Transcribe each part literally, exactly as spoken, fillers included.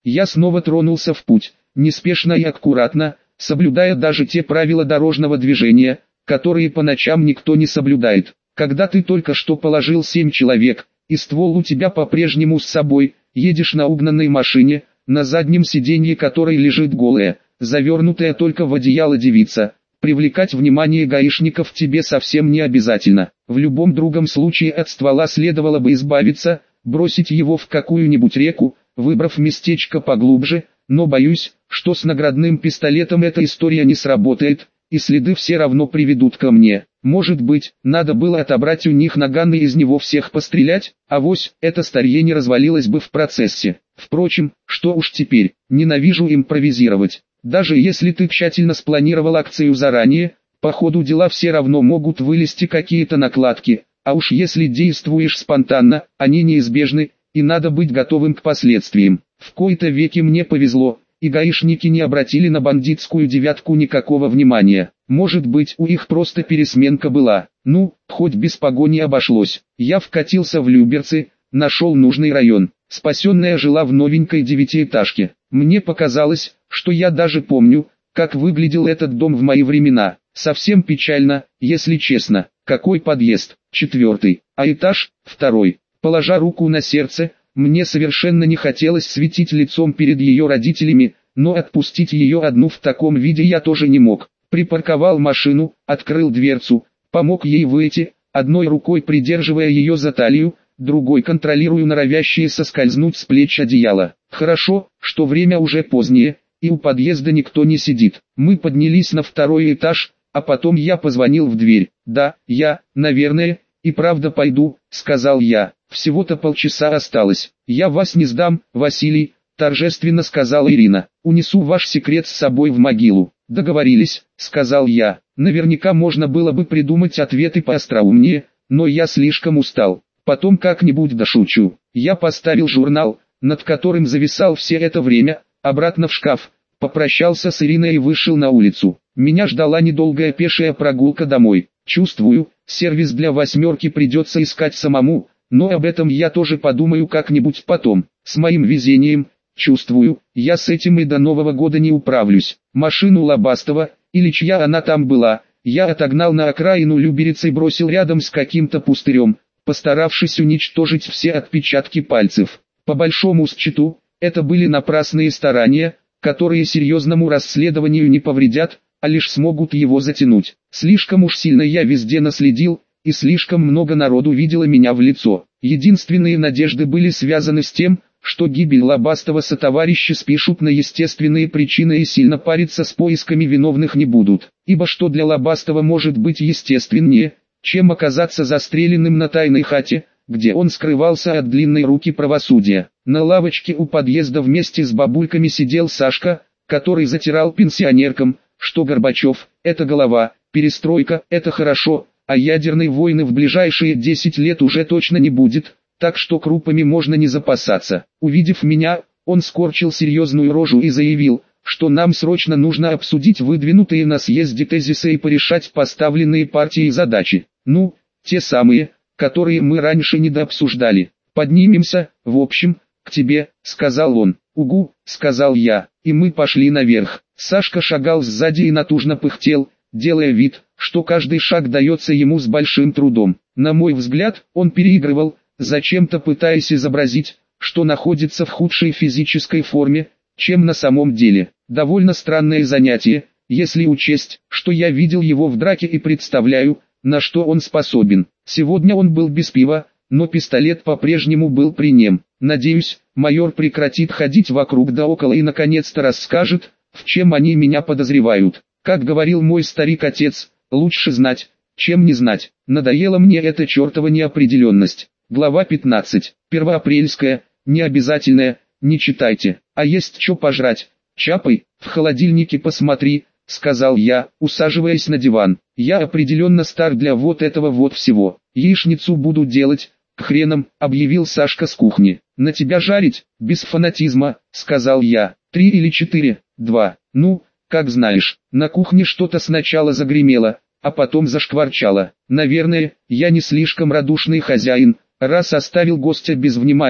Я снова тронулся в путь, неспешно и аккуратно, соблюдая даже те правила дорожного движения, которые по ночам никто не соблюдает. Когда ты только что положил семь человек, и ствол у тебя по-прежнему с собой, едешь на угнанной машине, на заднем сиденье которой лежит голая, завернутая только в одеяло девица, привлекать внимание гаишников тебе совсем не обязательно. В любом другом случае от ствола следовало бы избавиться, бросить его в какую-нибудь реку, выбрав местечко поглубже, но боюсь, что с наградным пистолетом эта история не сработает, и следы все равно приведут ко мне. Может быть, надо было отобрать у них наган и из него всех пострелять, авось, это старье не развалилось бы в процессе. Впрочем, что уж теперь, ненавижу импровизировать. Даже если ты тщательно спланировал акцию заранее, по ходу дела все равно могут вылезти какие-то накладки, а уж если действуешь спонтанно, они неизбежны, и надо быть готовым к последствиям. В кои-то веки мне повезло, и гаишники не обратили на бандитскую девятку никакого внимания. Может быть, у их просто пересменка была. Ну, хоть без погони обошлось. Я вкатился в Люберцы, нашел нужный район. Спасенная жила в новенькой девятиэтажке. Мне показалось, что я даже помню, как выглядел этот дом в мои времена. Совсем печально, если честно. Какой подъезд? Четвертый. А этаж? Второй. Положа руку на сердце, мне совершенно не хотелось светить лицом перед ее родителями, но отпустить ее одну в таком виде я тоже не мог. Припарковал машину, открыл дверцу, помог ей выйти, одной рукой придерживая ее за талию, другой контролирую норовящие соскользнуть с плеч одеяло. Хорошо, что время уже позднее, и у подъезда никто не сидит. Мы поднялись на второй этаж, а потом я позвонил в дверь. «Да, я, наверное, и правда пойду», — сказал я. «Всего-то полчаса осталось. Я вас не сдам, Василий», — торжественно сказала Ирина. «Унесу ваш секрет с собой в могилу». «Договорились», — сказал я. Наверняка можно было бы придумать ответы поостроумнее, но я слишком устал. Потом как-нибудь дошучу. Я поставил журнал, над которым зависал все это время, обратно в шкаф, попрощался с Ириной и вышел на улицу. Меня ждала недолгая пешая прогулка домой. Чувствую, сервис для восьмерки придется искать самому, но об этом я тоже подумаю как-нибудь потом. С моим везением, чувствую, я с этим и до Нового года не управлюсь. Машину Лобастова, или чья она там была, я отогнал на окраину Люберицы и бросил рядом с каким-то пустырем, постаравшись уничтожить все отпечатки пальцев. По большому счету, это были напрасные старания, которые серьезному расследованию не повредят, а лишь смогут его затянуть. Слишком уж сильно я везде наследил, и слишком много народу видело меня в лицо. Единственные надежды были связаны с тем, что гибель Лобастова сотоварищи спишут на естественные причины и сильно париться с поисками виновных не будут. Ибо что для Лобастова может быть естественнее, чем оказаться застреленным на тайной хате, где он скрывался от длинной руки правосудия. На лавочке у подъезда вместе с бабульками сидел Сашка, который затирал пенсионеркам, что Горбачев – это голова, перестройка – это хорошо, а ядерной войны в ближайшие десять лет уже точно не будет, так что крупами можно не запасаться. Увидев меня, он скорчил серьезную рожу и заявил, что нам срочно нужно обсудить выдвинутые на съезде тезисы и порешать поставленные партией задачи. Ну, те самые, которые мы раньше недообсуждали. Поднимемся, в общем, к тебе, сказал он. Угу, сказал я, и мы пошли наверх. Сашка шагал сзади и натужно пыхтел, делая вид, что каждый шаг дается ему с большим трудом. На мой взгляд, он переигрывал, зачем-то пытаясь изобразить, что находится в худшей физической форме, чем на самом деле. Довольно странное занятие, если учесть, что я видел его в драке и представляю, на что он способен. Сегодня он был без пива, но пистолет по-прежнему был при нем. Надеюсь, майор прекратит ходить вокруг да около и наконец-то расскажет, в чем они меня подозревают. Как говорил мой старик-отец, лучше знать, чем не знать. Надоела мне эта чертова неопределенность. Глава пятнадцать. Первоапрельская, необязательная, не читайте. А есть что пожрать? Чапай, в холодильнике посмотри, сказал я, усаживаясь на диван. Я определенно стар для вот этого вот всего. Яичницу буду делать, к хренам, объявил Сашка с кухни. На тебя жарить, без фанатизма, сказал я. Три или четыре, два, ну, как знаешь. На кухне что-то сначала загремело, а потом зашкварчало. Наверное, я не слишком радушный хозяин, раз оставил гостя без внимания,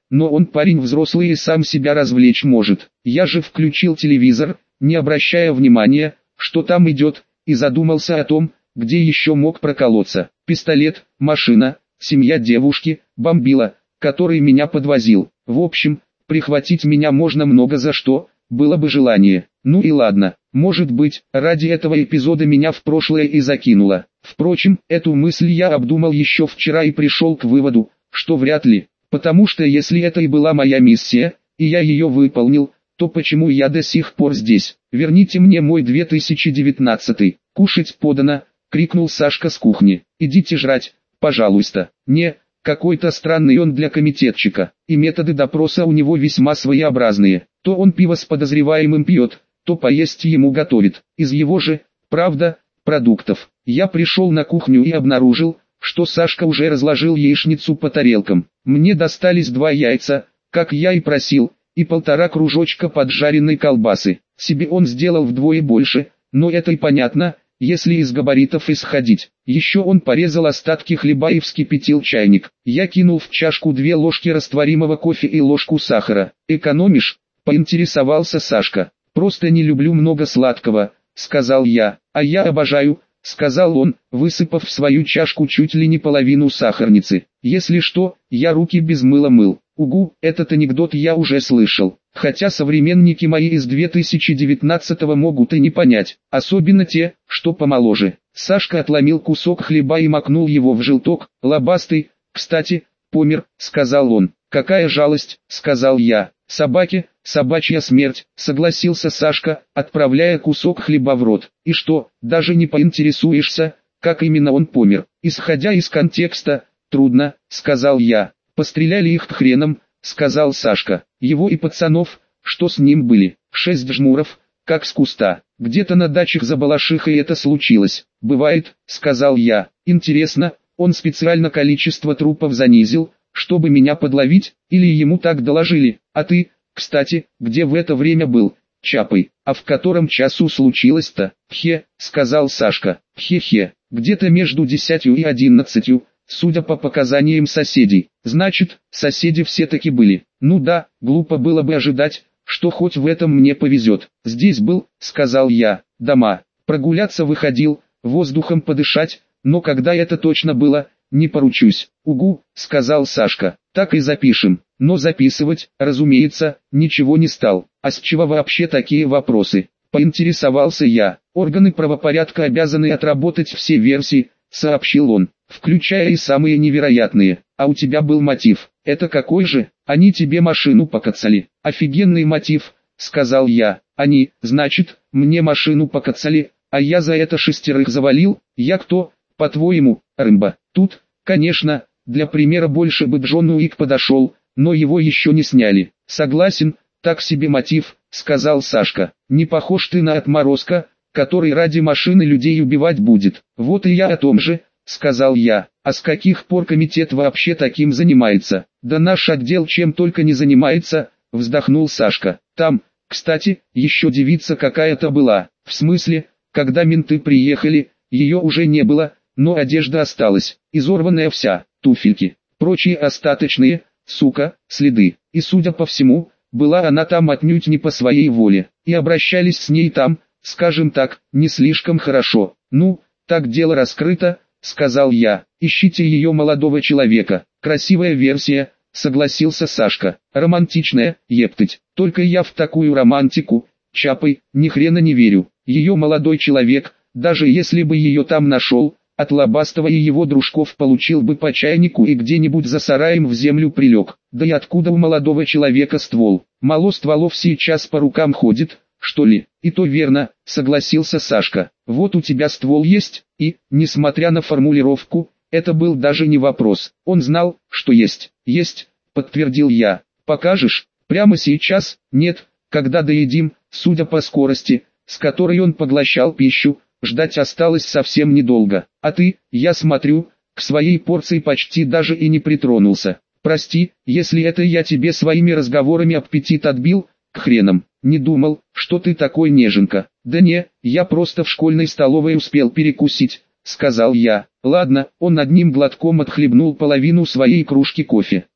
но он парень взрослый и сам себя развлечь может. Я же включил телевизор, не обращая внимания, что там идет, и задумался о том, где еще мог проколоться. Пистолет, машина, семья девушки, бомбила, который меня подвозил. В общем, прихватить меня можно много за что, было бы желание. Ну и ладно, может быть, ради этого эпизода меня в прошлое и закинуло. Впрочем, эту мысль я обдумал еще вчера и пришел к выводу, что вряд ли, потому что если это и была моя миссия, и я ее выполнил, то почему я до сих пор здесь? Верните мне мой две тысячи девятнадцатый. Кушать подано, крикнул Сашка с кухни. Идите жрать, пожалуйста. Не, какой-то странный он для комитетчика, и методы допроса у него весьма своеобразные. То он пиво с подозреваемым пьет, то поесть ему готовит. Из его же, правда, продуктов. Я пришел на кухню и обнаружил, что Сашка уже разложил яичницу по тарелкам. Мне достались два яйца, как я и просил, и полтора кружочка поджаренной колбасы. Себе он сделал вдвое больше, но это и понятно, если из габаритов исходить. Еще он порезал остатки хлеба и вскипятил чайник. Я кинул в чашку две ложки растворимого кофе и ложку сахара. «Экономишь?» – поинтересовался Сашка. «Просто не люблю много сладкого», – сказал я. «А я обожаю», – сказал он, высыпав в свою чашку чуть ли не половину сахарницы. «Если что, я руки без мыла мыл». Угу, этот анекдот я уже слышал, хотя современники мои из две тысячи девятнадцатого могут и не понять, особенно те, что помоложе. Сашка отломил кусок хлеба и макнул его в желток. «Лобастый, кстати, помер», — сказал он. «Какая жалость», — сказал я. «Собаке, собачья смерть», — согласился Сашка, отправляя кусок хлеба в рот. «И что, даже не поинтересуешься, как именно он помер?» «Исходя из контекста, трудно», — сказал я. «Постреляли их к хренам», — сказал Сашка. «Его и пацанов, что с ним были, шесть жмуров, как с куста. Где-то на дачах за Балашихой это случилось». «Бывает», — сказал я. «Интересно, он специально количество трупов занизил, чтобы меня подловить, или ему так доложили? А ты, кстати, где в это время был, Чапай? А в котором часу случилось-то?» «Хе», — сказал Сашка. «Хе-хе, где-то между десятью и одиннадцатью». Судя по показаниям соседей, значит, соседи все-таки были. Ну да, глупо было бы ожидать, что хоть в этом мне повезет. «Здесь был», — сказал я, — «дома. Прогуляться выходил, воздухом подышать, но когда это точно было, не поручусь». «Угу», — сказал Сашка, — «так и запишем». Но записывать, разумеется, ничего не стал. «А с чего вообще такие вопросы?» — поинтересовался я. «Органы правопорядка обязаны отработать все версии», — сообщил он, «включая и самые невероятные. А у тебя был мотив. Это какой же? Они тебе машину покоцали». «Офигенный мотив», — сказал я. «Они, значит, мне машину покоцали, а я за это шестерых завалил? Я кто, по-твоему, Рэмбо?» Тут, конечно, для примера больше бы Джон Уик подошел, но его еще не сняли. «Согласен, так себе мотив», — сказал Сашка. «Не похож ты на отморозка, который ради машины людей убивать будет». «Вот и я о том же», — сказал я. «А с каких пор комитет вообще таким занимается?» «Да наш отдел чем только не занимается», — вздохнул Сашка. «Там, кстати, еще девица какая-то была. В смысле, когда менты приехали, ее уже не было, но одежда осталась, изорванная вся, туфельки, прочие остаточные, сука, следы. И судя по всему, была она там отнюдь не по своей воле, и обращались с ней там, скажем так, не слишком хорошо. Ну, так дело раскрыто», — сказал я. «Ищите ее молодого человека». «Красивая версия», — согласился Сашка. «Романтичная, ептыть. Только я в такую романтику, Чапай, ни хрена не верю. Ее молодой человек, даже если бы ее там нашел, от Лобастова и его дружков получил бы по чайнику и где-нибудь за сараем в землю прилег. Да и откуда у молодого человека ствол? Мало стволов сейчас по рукам ходит, что ли?» «И то верно», — согласился Сашка. «Вот у тебя ствол есть, и, несмотря на формулировку, это был даже не вопрос. Он знал, что есть». «Есть», — подтвердил я. «Покажешь? Прямо сейчас?» «Нет, когда доедим». Судя по скорости, с которой он поглощал пищу, ждать осталось совсем недолго. «А ты, я смотрю, к своей порции почти даже и не притронулся. Прости, если это я тебе своими разговорами аппетит отбил, к хренам. Не думал, что ты такой неженка». «Да не, я просто в школьной столовой успел перекусить», — сказал я. «Ладно». Он одним глотком отхлебнул половину своей кружки кофе.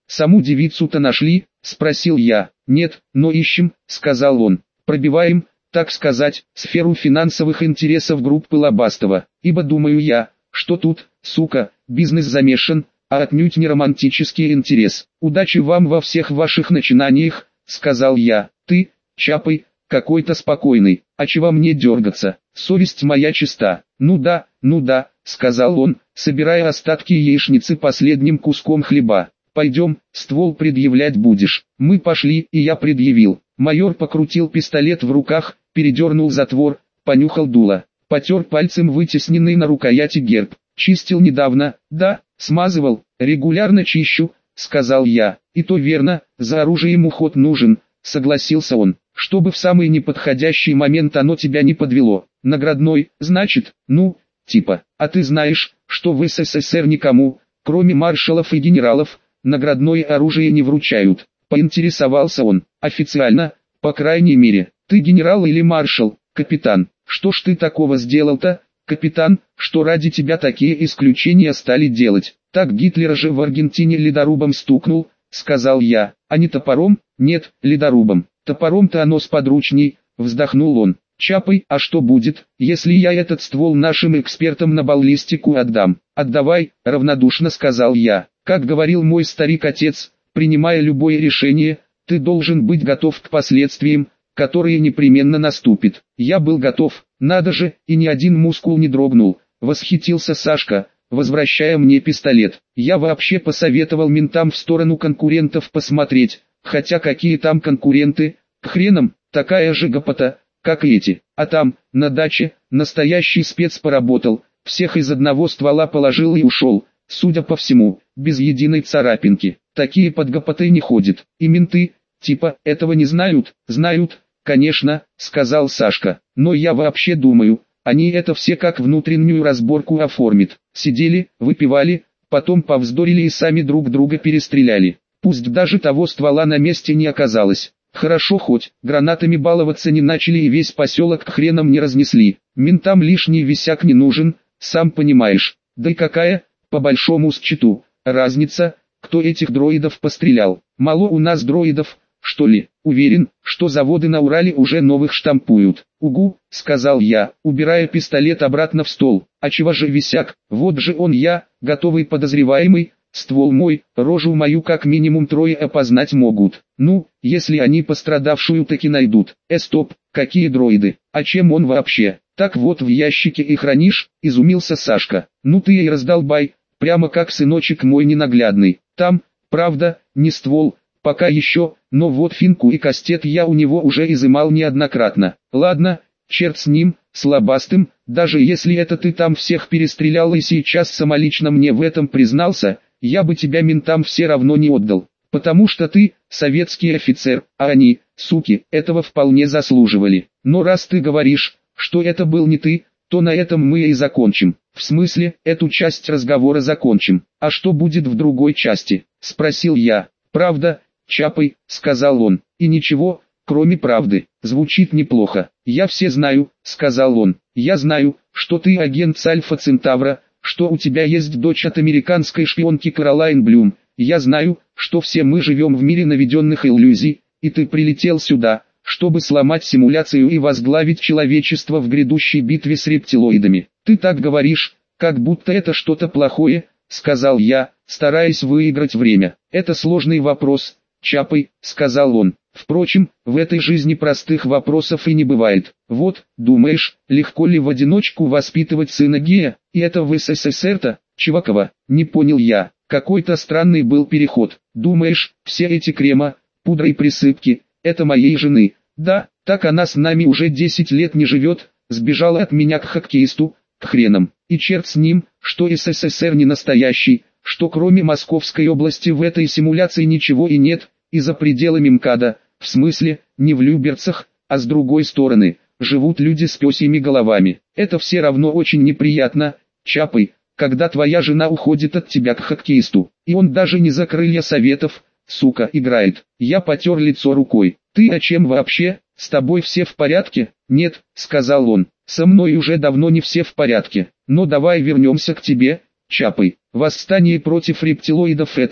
Саму девицу-то нашли? Спросил я. Нет, но ищем, сказал он. Пробиваем, так сказать, сферу финансовых интересов группы Лобастова. Ибо думаю я, что тут, сука, бизнес замешан, а отнюдь не романтический интерес. Удачи вам во всех ваших начинаниях, сказал я. Ты, Чапай, какой-то спокойный, а чего мне дергаться? Совесть моя чиста. Ну да, ну да, сказал он, собирая остатки яичницы последним куском хлеба. Пойдем, ствол предъявлять будешь. Мы пошли, и я предъявил. Майор покрутил пистолет в руках, передернул затвор, понюхал дуло, потер пальцем вытесненный на рукояти герб. Чистил недавно, да, смазывал, регулярно чищу, сказал я. И то верно, за оружием уход нужен, согласился он, чтобы в самый неподходящий момент оно тебя не подвело. Наградной, значит, ну, типа, а ты знаешь, что в СССР никому, кроме маршалов и генералов, наградное оружие не вручают. Поинтересовался он. Официально, по крайней мере. Ты генерал или маршал, капитан? Что ж ты такого сделал-то, капитан, что ради тебя такие исключения стали делать? Так Гитлера же в Аргентине ледорубом стукнул, сказал я. А не топором? Нет, ледорубом. Топором-то оно сподручней, вздохнул он. Чапай, а что будет, если я этот ствол нашим экспертам на баллистику отдам? Отдавай, равнодушно сказал я. Как говорил мой старик-отец, принимая любое решение, ты должен быть готов к последствиям, которые непременно наступят. Я был готов, надо же, и ни один мускул не дрогнул, восхитился Сашка, возвращая мне пистолет. Я вообще посоветовал ментам в сторону конкурентов посмотреть, хотя какие там конкуренты, к хренам, такая же гопота, как и эти. А там, на даче, настоящий спец поработал, всех из одного ствола положил и ушел, судя по всему, без единой царапинки. Такие под гопотой не ходят. И менты, типа, этого не знают? Знают, конечно, сказал Сашка. Но я вообще думаю, они это все как внутреннюю разборку оформят. Сидели, выпивали, потом повздорили и сами друг друга перестреляли. Пусть даже того ствола на месте не оказалось. Хорошо хоть, гранатами баловаться не начали и весь поселок к хренам не разнесли. Ментам лишний висяк не нужен, сам понимаешь. Да и какая, по большому счету, разница, кто этих дроидов пострелял? Мало у нас дроидов, что ли? Уверен, что заводы на Урале уже новых штампуют. Угу, сказал я, убирая пистолет обратно в стол. А чего же висяк? Вот же он я, готовый подозреваемый. Ствол мой, рожу мою как минимум трое опознать могут. Ну, если они пострадавшую таки найдут. Э, стоп, какие дроиды? А чем он вообще? Так вот в ящике и хранишь, изумился Сашка. Ну ты и раздолбай, прямо как сыночек мой ненаглядный. Там, правда, не ствол, пока еще, но вот финку и кастет я у него уже изымал неоднократно. Ладно, черт с ним, с Лобастым, даже если это ты там всех перестрелял и сейчас самолично мне в этом признался, я бы тебя ментам все равно не отдал, потому что ты, советский офицер, а они, суки, этого вполне заслуживали. Но раз ты говоришь, что это был не ты, то на этом мы и закончим. В смысле, эту часть разговора закончим. А что будет в другой части? Спросил я. Правда, Чапай, сказал он, и ничего, кроме правды. Звучит неплохо. Я все знаю, сказал он. Я знаю, что ты агент с Альфа Центавра, что у тебя есть дочь от американской шпионки Каролайн Блюм. Я знаю, что все мы живем в мире наведенных иллюзий, и ты прилетел сюда, чтобы сломать симуляцию и возглавить человечество в грядущей битве с рептилоидами. Ты так говоришь, как будто это что-то плохое, сказал я, стараясь выиграть время. Это сложный вопрос, Чапай, сказал он. Впрочем, в этой жизни простых вопросов и не бывает. Вот, думаешь, легко ли в одиночку воспитывать сына гея, и это в СССР-то, Чувакова? Не понял я, какой-то странный был переход. Думаешь, все эти крема, пудра и присыпки, это моей жены? Да, так она с нами уже десять лет не живет, сбежала от меня к хоккеисту, к хренам. И черт с ним, что СССР не настоящий, что кроме Московской области в этой симуляции ничего и нет, и за пределами МКАДа, в смысле, не в Люберцах, а с другой стороны, живут люди с пёсьими головами. Это все равно очень неприятно, Чапай, когда твоя жена уходит от тебя к хоккеисту, и он даже не за крылья советов, сука, играет. Я потер лицо рукой. Ты о чем вообще? С тобой все в порядке? Нет, сказал он, со мной уже давно не все в порядке. Но давай вернемся к тебе, Чапай. Восстание против рептилоидов это,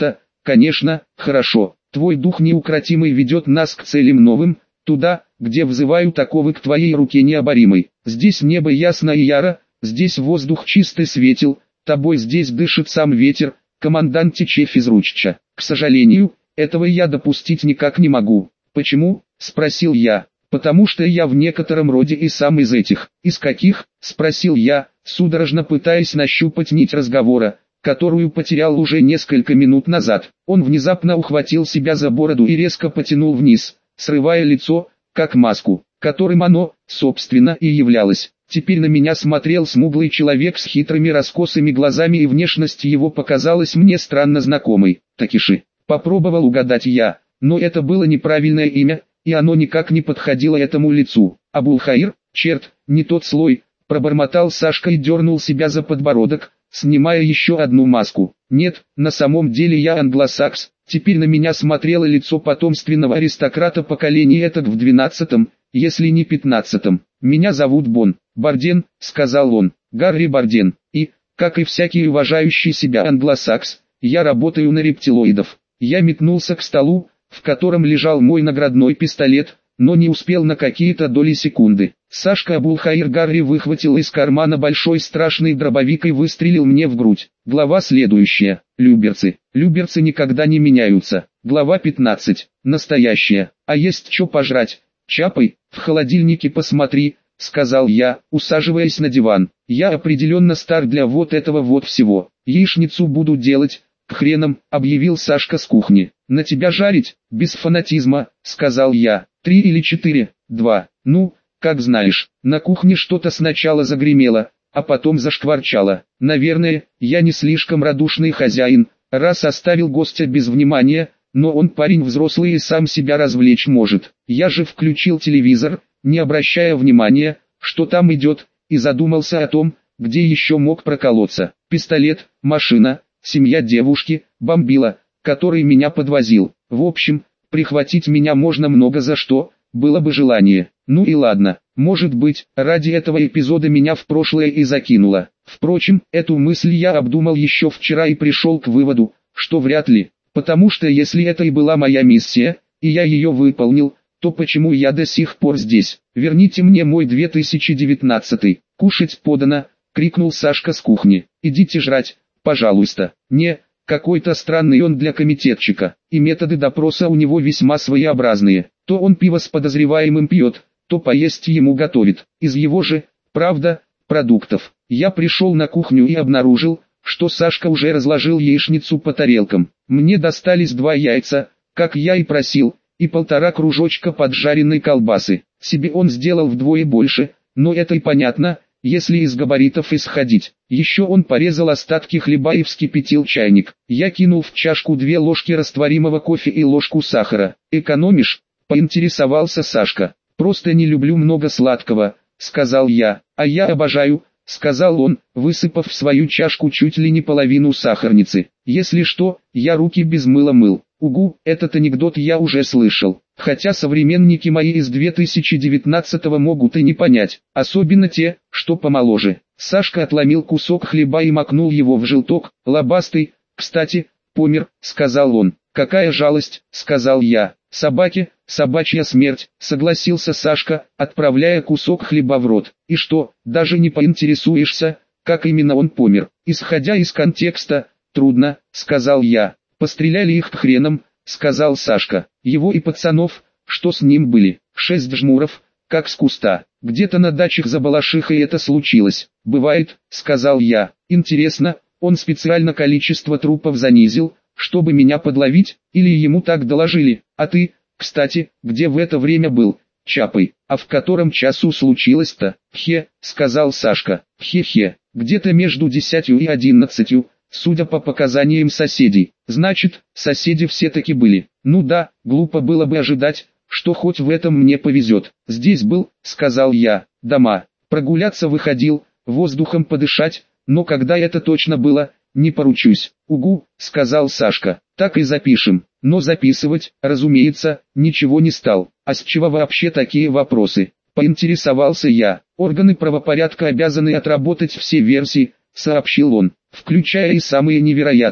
Конечно, хорошо. Твой дух неукротимый ведет нас к целям новым, туда, где взывают оковы к твоей руке необоримой. Здесь небо ясно и яро, здесь воздух чистый светел, тобой здесь дышит сам ветер, командант тече физручча. К сожалению, этого я допустить никак не могу. Почему? Спросил я. Потому что я в некотором роде и сам из этих. Из каких? Спросил я, судорожно пытаясь нащупать нить разговора, которую потерял уже несколько минут назад. Он внезапно ухватил себя за бороду и резко потянул вниз, срывая лицо, как маску, которым оно, собственно, и являлось. Теперь на меня смотрел смуглый человек с хитрыми раскосыми глазами, и внешность его показалась мне странно знакомой. Такиши. Попробовал угадать я, но это было неправильное имя, и оно никак не подходило этому лицу. Абулхаир, черт, не тот слой, пробормотал Сашка и дернул себя за подбородок, снимая еще одну маску. Нет, на самом деле я англосакс. Теперь на меня смотрело лицо потомственного аристократа поколения этак в двенадцатом, если не пятнадцатом. Меня зовут Бон Барден, сказал он, Гарри Барден, и, как и всякий уважающий себя англосакс, я работаю на рептилоидов. Я метнулся к столу, в котором лежал мой наградной пистолет, но не успел на какие-то доли секунды. Сашка Абулхаир Гарри выхватил из кармана большой страшный дробовик и выстрелил мне в грудь. Глава следующая. Люберцы. Люберцы никогда не меняются. Глава пятнадцать. Настоящая. А есть что пожрать? Чапай, в холодильнике посмотри, сказал я, усаживаясь на диван. Я определенно стар для вот этого вот всего. Яичницу буду делать. К хренам, объявил Сашка с кухни. На тебя жарить? Без фанатизма, сказал я. Три или четыре? Два. Ну, как знаешь. На кухне что-то сначала загремело, а потом зашкварчало. Наверное, я не слишком радушный хозяин, раз оставил гостя без внимания, но он парень взрослый и сам себя развлечь может. Я же включил телевизор, не обращая внимания, что там идет, и задумался о том, где еще мог проколоться. Пистолет, машина, семья девушки, бомбила, который меня подвозил. В общем, прихватить меня можно много за что, было бы желание. Ну и ладно, может быть, ради этого эпизода меня в прошлое и закинуло. Впрочем, эту мысль я обдумал еще вчера и пришел к выводу, что вряд ли, потому что если это и была моя миссия, и я ее выполнил, то почему я до сих пор здесь? Верните мне мой две тысячи девятнадцатый. Кушать подано, крикнул Сашка с кухни. Идите жрать, пожалуйста. Не, какой-то странный он для комитетчика, и методы допроса у него весьма своеобразные. То он пиво с подозреваемым пьет, то поесть ему готовит. Из его же, правда, продуктов. Я пришел на кухню и обнаружил, что Сашка уже разложил яичницу по тарелкам. Мне достались два яйца, как я и просил, и полтора кружочка поджаренной колбасы. Себе он сделал вдвое больше, но это и понятно, если из габаритов исходить. Еще он порезал остатки хлеба и вскипятил чайник. Я кинул в чашку две ложки растворимого кофе и ложку сахара. «Экономишь?» — поинтересовался Сашка. «Просто не люблю много сладкого», — сказал я. «А я обожаю», — сказал он, высыпав в свою чашку чуть ли не половину сахарницы. «Если что, я руки без мыла мыл». Угу, этот анекдот я уже слышал. Хотя современники мои из две тысячи девятнадцатого могут и не понять, особенно те, что помоложе. Сашка отломил кусок хлеба и макнул его в желток, лобастый. «Кстати, помер», — сказал он. «Какая жалость», — сказал я. «Собаке, собачья смерть», — согласился Сашка, отправляя кусок хлеба в рот. «И что, даже не поинтересуешься, как именно он помер?» «Исходя из контекста, трудно», — сказал я. «Постреляли их к хренам», — сказал Сашка. «Его и пацанов, что с ним были, шесть жмуров, как с куста. Где-то на дачах за Балашихой это случилось». «Бывает», — сказал я. «Интересно, он специально количество трупов занизил, чтобы меня подловить, или ему так доложили? А ты, кстати, где в это время был, Чапай? А в котором часу случилось-то?» «Хе», — сказал Сашка. «Хе-хе, где-то между десятью и одиннадцатью». Судя по показаниям соседей, значит, соседи все-таки были. Ну да, глупо было бы ожидать, что хоть в этом мне повезет. Здесь был, сказал я, дома. Прогуляться выходил, воздухом подышать, но когда это точно было, не поручусь. Угу, сказал Сашка, так и запишем. Но записывать, разумеется, ничего не стал. А с чего вообще такие вопросы? Поинтересовался я. Органы правопорядка обязаны отработать все версии, сообщил он, включая и самые невероятные.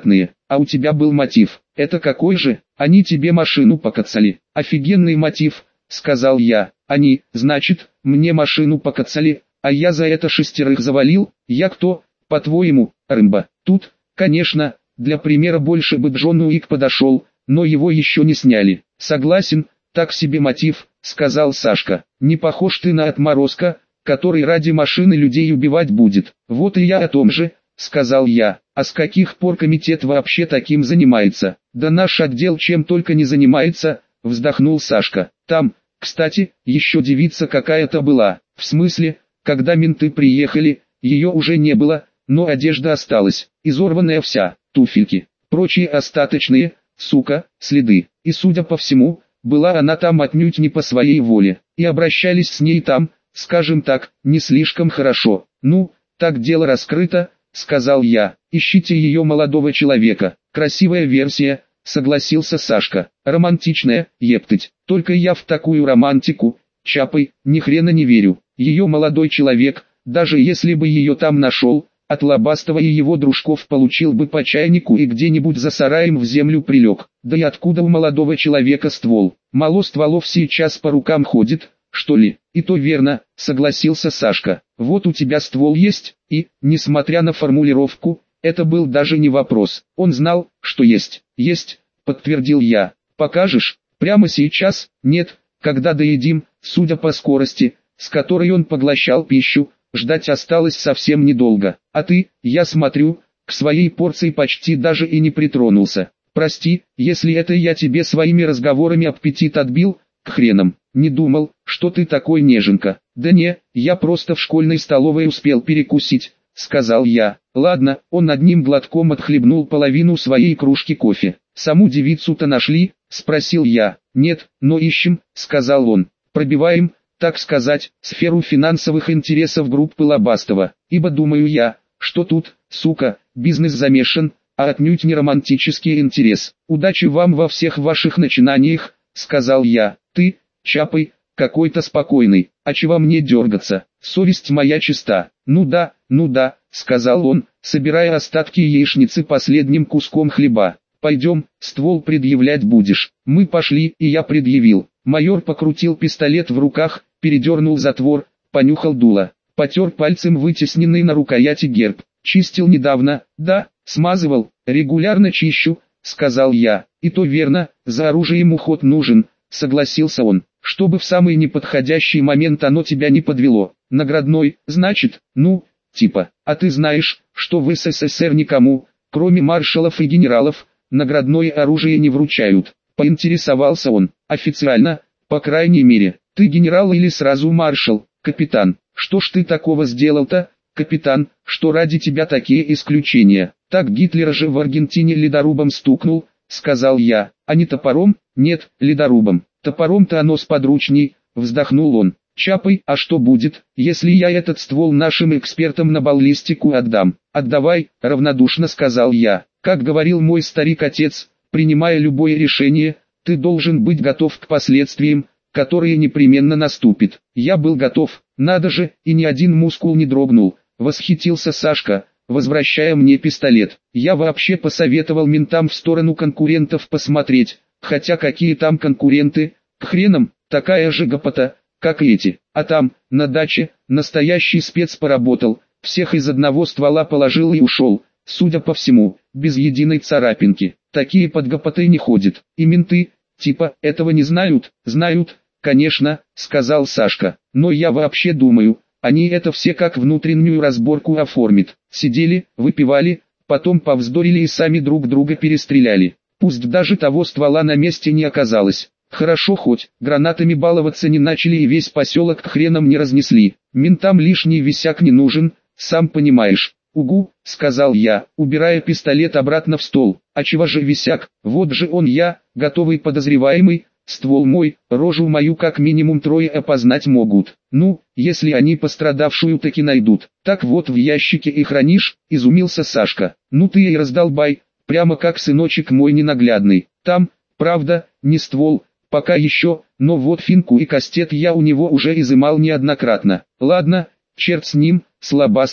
а у тебя был мотив. Это какой же? Они тебе машину покоцали. Офигенный мотив, сказал я. Они, значит, мне машину покоцали, а я за это шестерых завалил? Я кто, по-твоему, Рэмбо? Тут, конечно, для примера больше бы Джон Уик подошел, но его еще не сняли. Согласен, так себе мотив, сказал Сашка. Не похож ты на отморозка, который ради машины людей убивать будет. Вот и я о том же, сказал я. А с каких пор комитет вообще таким занимается? Да наш отдел чем только не занимается, вздохнул Сашка. Там, кстати, еще девица какая-то была. В смысле, когда менты приехали, ее уже не было, но одежда осталась, изорванная вся, туфельки, прочие остаточные, сука, следы. И судя по всему, была она там отнюдь не по своей воле, и обращались с ней там, скажем так, не слишком хорошо. Ну, так дело раскрыто, сказал я. Ищите ее молодого человека. Красивая версия, согласился Сашка. Романтичная, ептыть. Только я в такую романтику, Чапай, ни хрена не верю. Ее молодой человек, даже если бы ее там нашел, от Лобастова и его дружков получил бы по чайнику и где-нибудь за сараем в землю прилег. Да и откуда у молодого человека ствол? Мало стволов сейчас по рукам ходит, что ли? И то верно, согласился Сашка. Вот у тебя ствол есть, и, несмотря на формулировку, это был даже не вопрос. Он знал, что есть. Есть, подтвердил я. Покажешь? Прямо сейчас? Нет, когда доедим, судя по скорости, с которой он поглощал пищу, ждать осталось совсем недолго. А ты, я смотрю, к своей порции почти даже и не притронулся. Прости, если это я тебе своими разговорами аппетит отбил, к хренам. Не думал, что ты такой неженка. Да не, я просто в школьной столовой успел перекусить, сказал я. Ладно, он одним глотком отхлебнул половину своей кружки кофе. Саму девицу-то нашли, спросил я. Нет, но ищем, сказал он. Пробиваем, так сказать, сферу финансовых интересов группы Лобастова. Ибо думаю я, что тут, сука, бизнес замешан, а отнюдь не романтический интерес. Удачи вам во всех ваших начинаниях, сказал я. Ты, Чапай, какой-то спокойный, а чего мне дергаться, совесть моя чиста. Ну да, ну да, сказал он, собирая остатки яичницы последним куском хлеба. Пойдем, ствол предъявлять будешь. Мы пошли, и я предъявил. Майор покрутил пистолет в руках, передернул затвор, понюхал дуло, потер пальцем вытесненный на рукояти герб. Чистил недавно, да, смазывал, регулярно чищу, сказал я. И то верно, за оружием уход нужен, согласился он, чтобы в самый неподходящий момент оно тебя не подвело. Наградной, значит, ну, типа, а ты знаешь, что в СССР никому, кроме маршалов и генералов, наградное оружие не вручают. Поинтересовался он. Официально, по крайней мере. Ты генерал или сразу маршал, капитан? Что ж ты такого сделал-то, капитан, что ради тебя такие исключения? Так Гитлера же в Аргентине ледорубом стукнул, сказал я. А не топором? Нет, ледорубом. Топором-то оно сподручней, вздохнул он. Чапай, а что будет, если я этот ствол нашим экспертам на баллистику отдам? Отдавай, равнодушно сказал я. Как говорил мой старик-отец, принимая любое решение, ты должен быть готов к последствиям, которые непременно наступят. Я был готов, надо же, и ни один мускул не дрогнул. Восхитился Сашка, возвращая мне пистолет. Я вообще посоветовал ментам в сторону конкурентов посмотреть, хотя какие там конкуренты, к хренам, такая же гопота, как и эти. А там, на даче, настоящий спец поработал, всех из одного ствола положил и ушел. Судя по всему, без единой царапинки. Такие под гопотой не ходят. И менты, типа, этого не знают? Знают, конечно, сказал Сашка. Но я вообще думаю, они это все как внутреннюю разборку оформят. Сидели, выпивали, потом повздорили и сами друг друга перестреляли. Пусть даже того ствола на месте не оказалось. Хорошо хоть, гранатами баловаться не начали и весь поселок к хренам не разнесли. Ментам лишний висяк не нужен, сам понимаешь. «Угу», — сказал я, убирая пистолет обратно в стол. «А чего же висяк? Вот же он я, готовый подозреваемый, ствол мой, рожу мою как минимум трое опознать могут. Ну, если они пострадавшую таки найдут. Так вот в ящике и хранишь», — изумился Сашка. «Ну ты и раздолбай, прямо как сыночек мой ненаглядный. Там, правда, не ствол, пока еще, но вот финку и кастет я у него уже изымал неоднократно. Ладно, черт с ним, с Лобастым,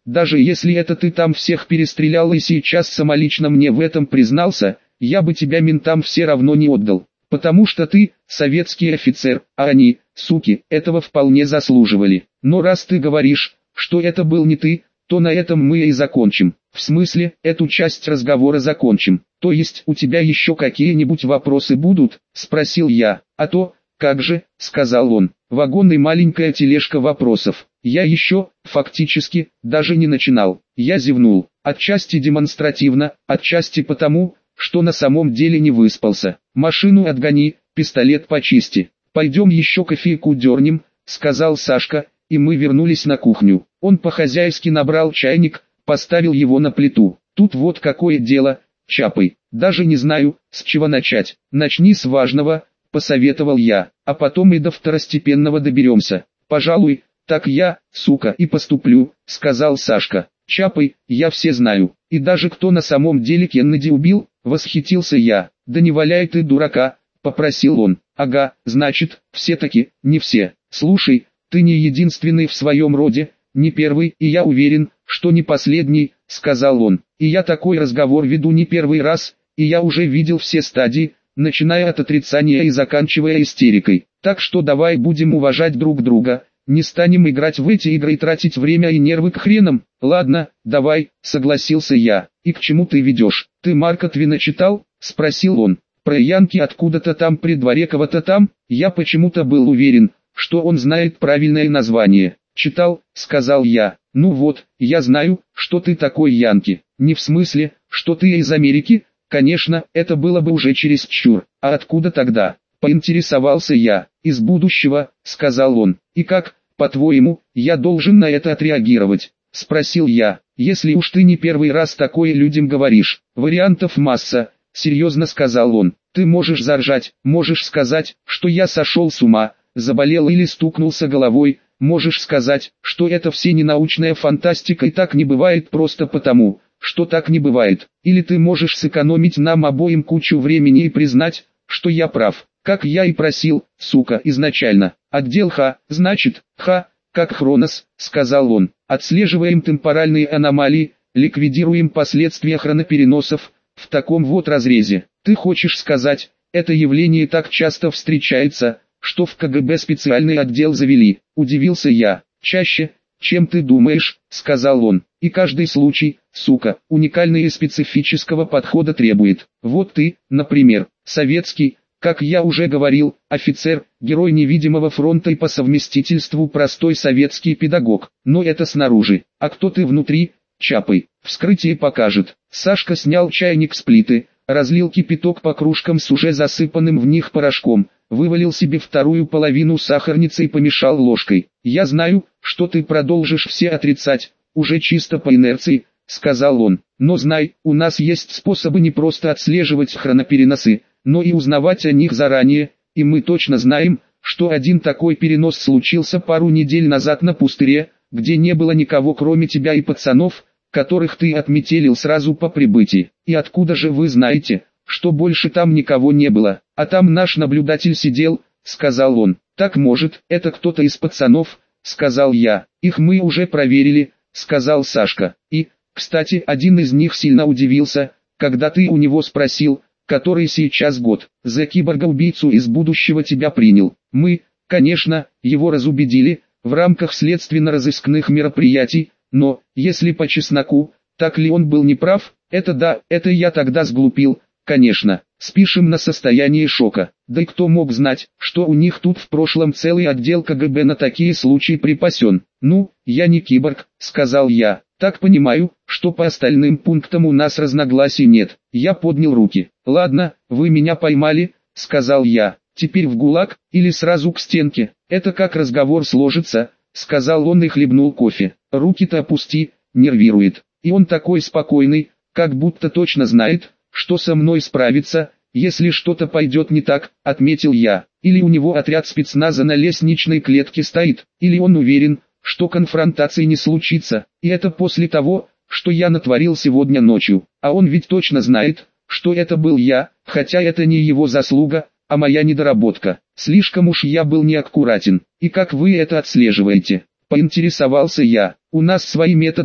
Даже если это ты там всех перестрелял и сейчас самолично мне в этом признался, я бы тебя ментам все равно не отдал. Потому что ты, советский офицер, а они, суки, этого вполне заслуживали. Но раз ты говоришь, что это был не ты, то на этом мы и закончим. В смысле, эту часть разговора закончим. То есть у тебя еще какие-нибудь вопросы будут? Спросил я. А то, как же, сказал он, вагон и маленькая тележка вопросов. Я еще, фактически, даже не начинал. Я зевнул. Отчасти демонстративно, отчасти потому, что на самом деле не выспался. Машину отгони, пистолет почисти. Пойдем еще кофейку дернем, сказал Сашка, и мы вернулись на кухню. Он по-хозяйски набрал чайник, поставил его на плиту. Тут вот какое дело, Чапай, даже не знаю, с чего начать. Начни с важного, посоветовал я, а потом и до второстепенного доберемся. Пожалуй, так я, сука, и поступлю, сказал Сашка. Чапай, я все знаю, и даже кто на самом деле Кеннеди убил, восхитился я. Да не валяй ты дурака, попросил он. Ага, значит, все-таки, не все. Слушай, ты не единственный в своем роде, не первый, и я уверен, что не последний, сказал он. И я такой разговор веду не первый раз, и я уже видел все стадии, начиная от отрицания и заканчивая истерикой. Так что давай будем уважать друг друга, не станем играть в эти игры и тратить время и нервы к хренам. Ладно, давай, согласился я. И к чему ты ведешь? Ты Марка Твена читал? Спросил он. Про янки откуда-то там при дворе кого-то там? Я почему-то был уверен, что он знает правильное название. Читал, сказал я. Ну вот, я знаю, что ты такой янки. Не в смысле, что ты из Америки? Конечно, это было бы уже чересчур. А откуда тогда? Поинтересовался я. Из будущего, сказал он. И как, по-твоему, я должен на это отреагировать? Спросил я. Если уж ты не первый раз такое людям говоришь. Вариантов масса, серьезно сказал он. Ты можешь заржать, можешь сказать, что я сошел с ума, заболел или стукнулся головой. Можешь сказать, что это все ненаучная фантастика и так не бывает просто потому, что так не бывает. Или ты можешь сэкономить нам обоим кучу времени и признать, что я прав, как я и просил, сука, изначально. Отдел Х, значит, Х, как Хронос, сказал он. Отслеживаем темпоральные аномалии, ликвидируем последствия хронопереносов, в таком вот разрезе. Ты хочешь сказать, это явление так часто встречается, что в ка гэ бэ специальный отдел завели? Удивился я. Чаще, чем ты думаешь, сказал он. И каждый случай, сука, уникальный и специфического подхода требует. Вот ты, например, советский, как я уже говорил, офицер, герой невидимого фронта и по совместительству простой советский педагог. Но это снаружи. А кто ты внутри? Чапай. Вскрытие покажет. Сашка снял чайник с плиты, разлил кипяток по кружкам с уже засыпанным в них порошком, вывалил себе вторую половину сахарницы и помешал ложкой. «Я знаю, что ты продолжишь все отрицать, уже чисто по инерции», — сказал он. «Но знай, у нас есть способы не просто отслеживать хронопереносы, но и узнавать о них заранее, и мы точно знаем, что один такой перенос случился пару недель назад на пустыре, где не было никого кроме тебя и пацанов, которых ты отметелил сразу по прибытии. И откуда же вы знаете, что больше там никого не было? А там наш наблюдатель сидел», — сказал он. «Так может, это кто-то из пацанов», — сказал я. «Их мы уже проверили», — сказал Сашка. «И, кстати, один из них сильно удивился, когда ты у него спросил, который сейчас год. За киборга-убийцу из будущего тебя принял. Мы, конечно, его разубедили, в рамках следственно-розыскных мероприятий, но, если по чесноку, так ли он был неправ? Это да, это я тогда сглупил, конечно. Спишем на состояние шока. Да и кто мог знать, что у них тут в прошлом целый отдел ка гэ бэ на такие случаи припасен. Ну, я не киборг, сказал я. Так понимаю, что по остальным пунктам у нас разногласий нет. Я поднял руки. Ладно, вы меня поймали, сказал я. Теперь в ГУЛАГ, или сразу к стенке. Это как разговор сложится, сказал он и хлебнул кофе. Руки-то опусти, нервирует. И он такой спокойный, как будто точно знает, что со мной справится, если что-то пойдет не так, отметил я. Или у него отряд спецназа на лестничной клетке стоит, или он уверен, что конфронтации не случится. И это после того, что я натворил сегодня ночью. А он ведь точно знает, что это был я, хотя это не его заслуга, а моя недоработка. Слишком уж я был неаккуратен. И как вы это отслеживаете? Поинтересовался я. У нас свои методы,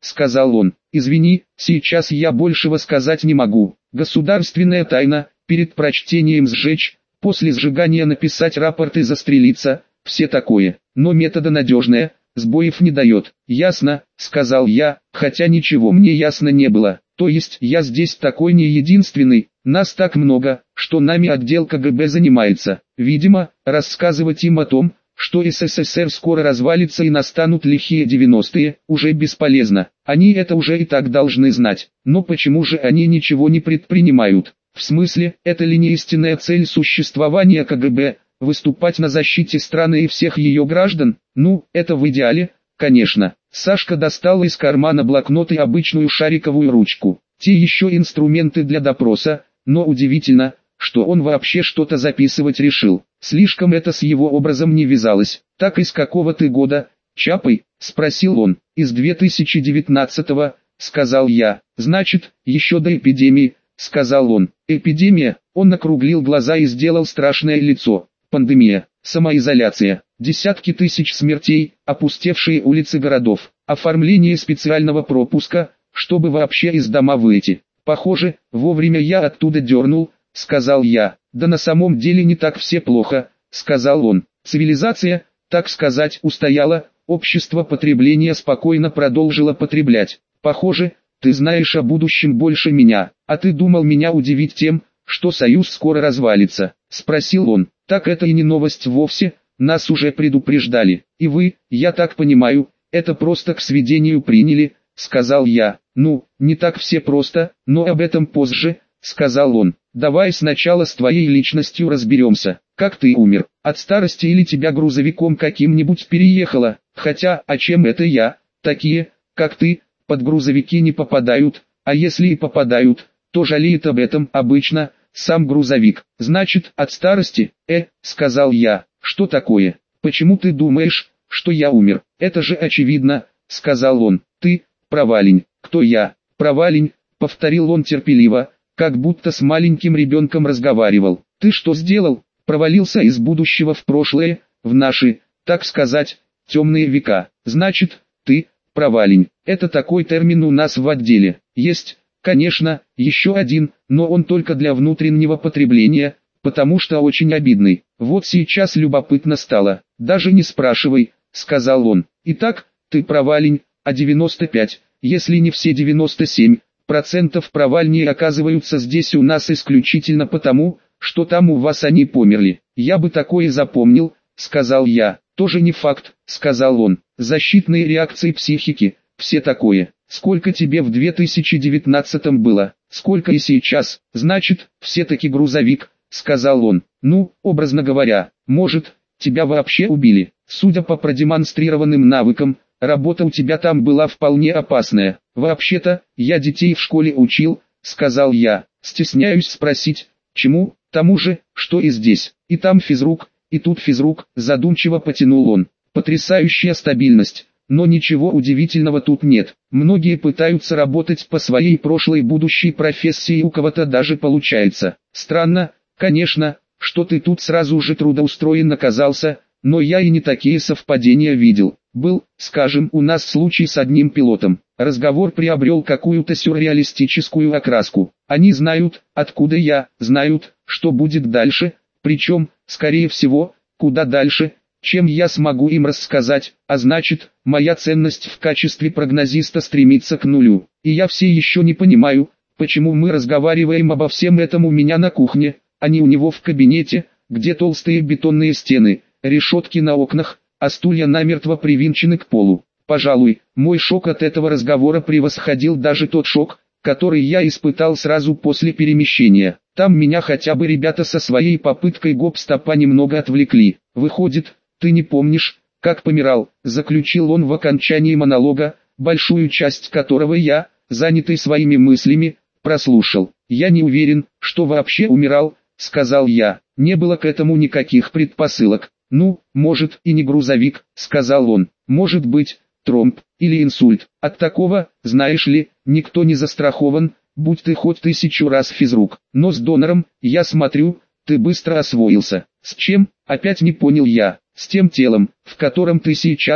сказал он. Извини, сейчас я большего сказать не могу. Государственная тайна, перед прочтением сжечь, после сжигания написать рапорт и застрелиться, все такое. Но метода надежная, сбоев не дает. Ясно, сказал я, хотя ничего мне ясно не было. То есть я здесь такой не единственный, нас так много, что нами отдел ка гэ бэ занимается. Видимо, рассказывать им о том, что эс эс эс эр скоро развалится и настанут лихие девяностые, уже бесполезно. Они это уже и так должны знать. Но почему же они ничего не предпринимают? В смысле, это ли не истинная цель существования ка гэ бэ? Выступать на защите страны и всех ее граждан? Ну, это в идеале, конечно. Сашка достал из кармана блокнот и обычную шариковую ручку. Те еще инструменты для допроса, но удивительно, что он вообще что-то записывать решил. Слишком это с его образом не вязалось. «Так из какого ты года, Чапай?» – спросил он. «Из две тысячи девятнадцатого», – сказал я. «Значит, еще до эпидемии», – сказал он. «Эпидемия?» – он округлил глаза и сделал страшное лицо. «Пандемия, самоизоляция, десятки тысяч смертей, опустевшие улицы городов, оформление специального пропуска, чтобы вообще из дома выйти. Похоже, вовремя я оттуда дернул», — сказал я. «Да на самом деле не так все плохо», — сказал он. «Цивилизация, так сказать, устояла, общество потребления спокойно продолжило потреблять. Похоже, ты знаешь о будущем больше меня, а ты думал меня удивить тем, что Союз скоро развалится?» — спросил он. «Так это и не новость вовсе, нас уже предупреждали. И вы, я так понимаю, это просто к сведению приняли», — сказал я. «Ну, не так все просто, но об этом позже», — сказал он. «Давай сначала с твоей личностью разберемся. Как ты умер? От старости или тебя грузовиком каким-нибудь переехало? Хотя, а чем это я? Такие, как ты, под грузовики не попадают, а если и попадают, то жалеет об этом обычно сам грузовик. Значит, от старости?» «Э», — сказал я. «Что такое? Почему ты думаешь, что я умер? Это же очевидно», — сказал он. «Ты, провалень». «Кто я?» «Провалень», — повторил он терпеливо, как будто с маленьким ребенком разговаривал. «Ты что сделал? Провалился из будущего в прошлое, в наши, так сказать, темные века. Значит, ты, провалень». Это такой термин у нас в отделе. Есть, конечно, еще один, но он только для внутреннего потребления, потому что очень обидный. Вот сейчас любопытно стало. «Даже не спрашивай», — сказал он. «Итак, ты провалень, а девяносто пять, если не все девяносто семь, процентов провальней оказываются здесь у нас исключительно потому, что там у вас они померли». «Я бы такое запомнил», — сказал я. «Тоже не факт», — сказал он. «Защитные реакции психики, все такое. Сколько тебе в две тысячи девятнадцатом было, сколько и сейчас? Значит, все-таки грузовик», — сказал он. «Ну, образно говоря, может, тебя вообще убили. Судя по продемонстрированным навыкам, работа у тебя там была вполне опасная. Вообще-то, я детей в школе учил», — сказал я. «Стесняюсь спросить, чему? Тому же, что и здесь. И там физрук, и тут физрук», — задумчиво потянул он. «Потрясающая стабильность. Но ничего удивительного тут нет. Многие пытаются работать по своей прошлой и будущей профессии, и у кого-то даже получается. Странно, конечно, что ты тут сразу же трудоустроен оказался, но я и не такие совпадения видел. Был, скажем, у нас случай с одним пилотом. Разговор приобрел какую-то сюрреалистическую окраску. Они знают, откуда я, знают, что будет дальше, причем, скорее всего, куда дальше, чем я смогу им рассказать, а значит, моя ценность в качестве прогнозиста стремится к нулю. И я все еще не понимаю, почему мы разговариваем обо всем этом у меня на кухне, а не у него в кабинете, где толстые бетонные стены, решетки на окнах, а стулья намертво привинчены к полу. Пожалуй, мой шок от этого разговора превосходил даже тот шок, который я испытал сразу после перемещения. Там меня хотя бы ребята со своей попыткой гоп-стопа немного отвлекли. «Выходит, ты не помнишь, как помирал», — заключил он в окончании монолога, большую часть которого я, занятый своими мыслями, прослушал. «Я не уверен, что вообще умирал», — сказал я. «Не было к этому никаких предпосылок». «Ну, может и не грузовик», — сказал он. «Может быть, тромб или инсульт. От такого, знаешь ли, никто не застрахован, будь ты хоть тысячу раз физрук. Но с донором, я смотрю, ты быстро освоился». «С чем?» — опять не понял я. «С тем телом, в котором ты сейчас», —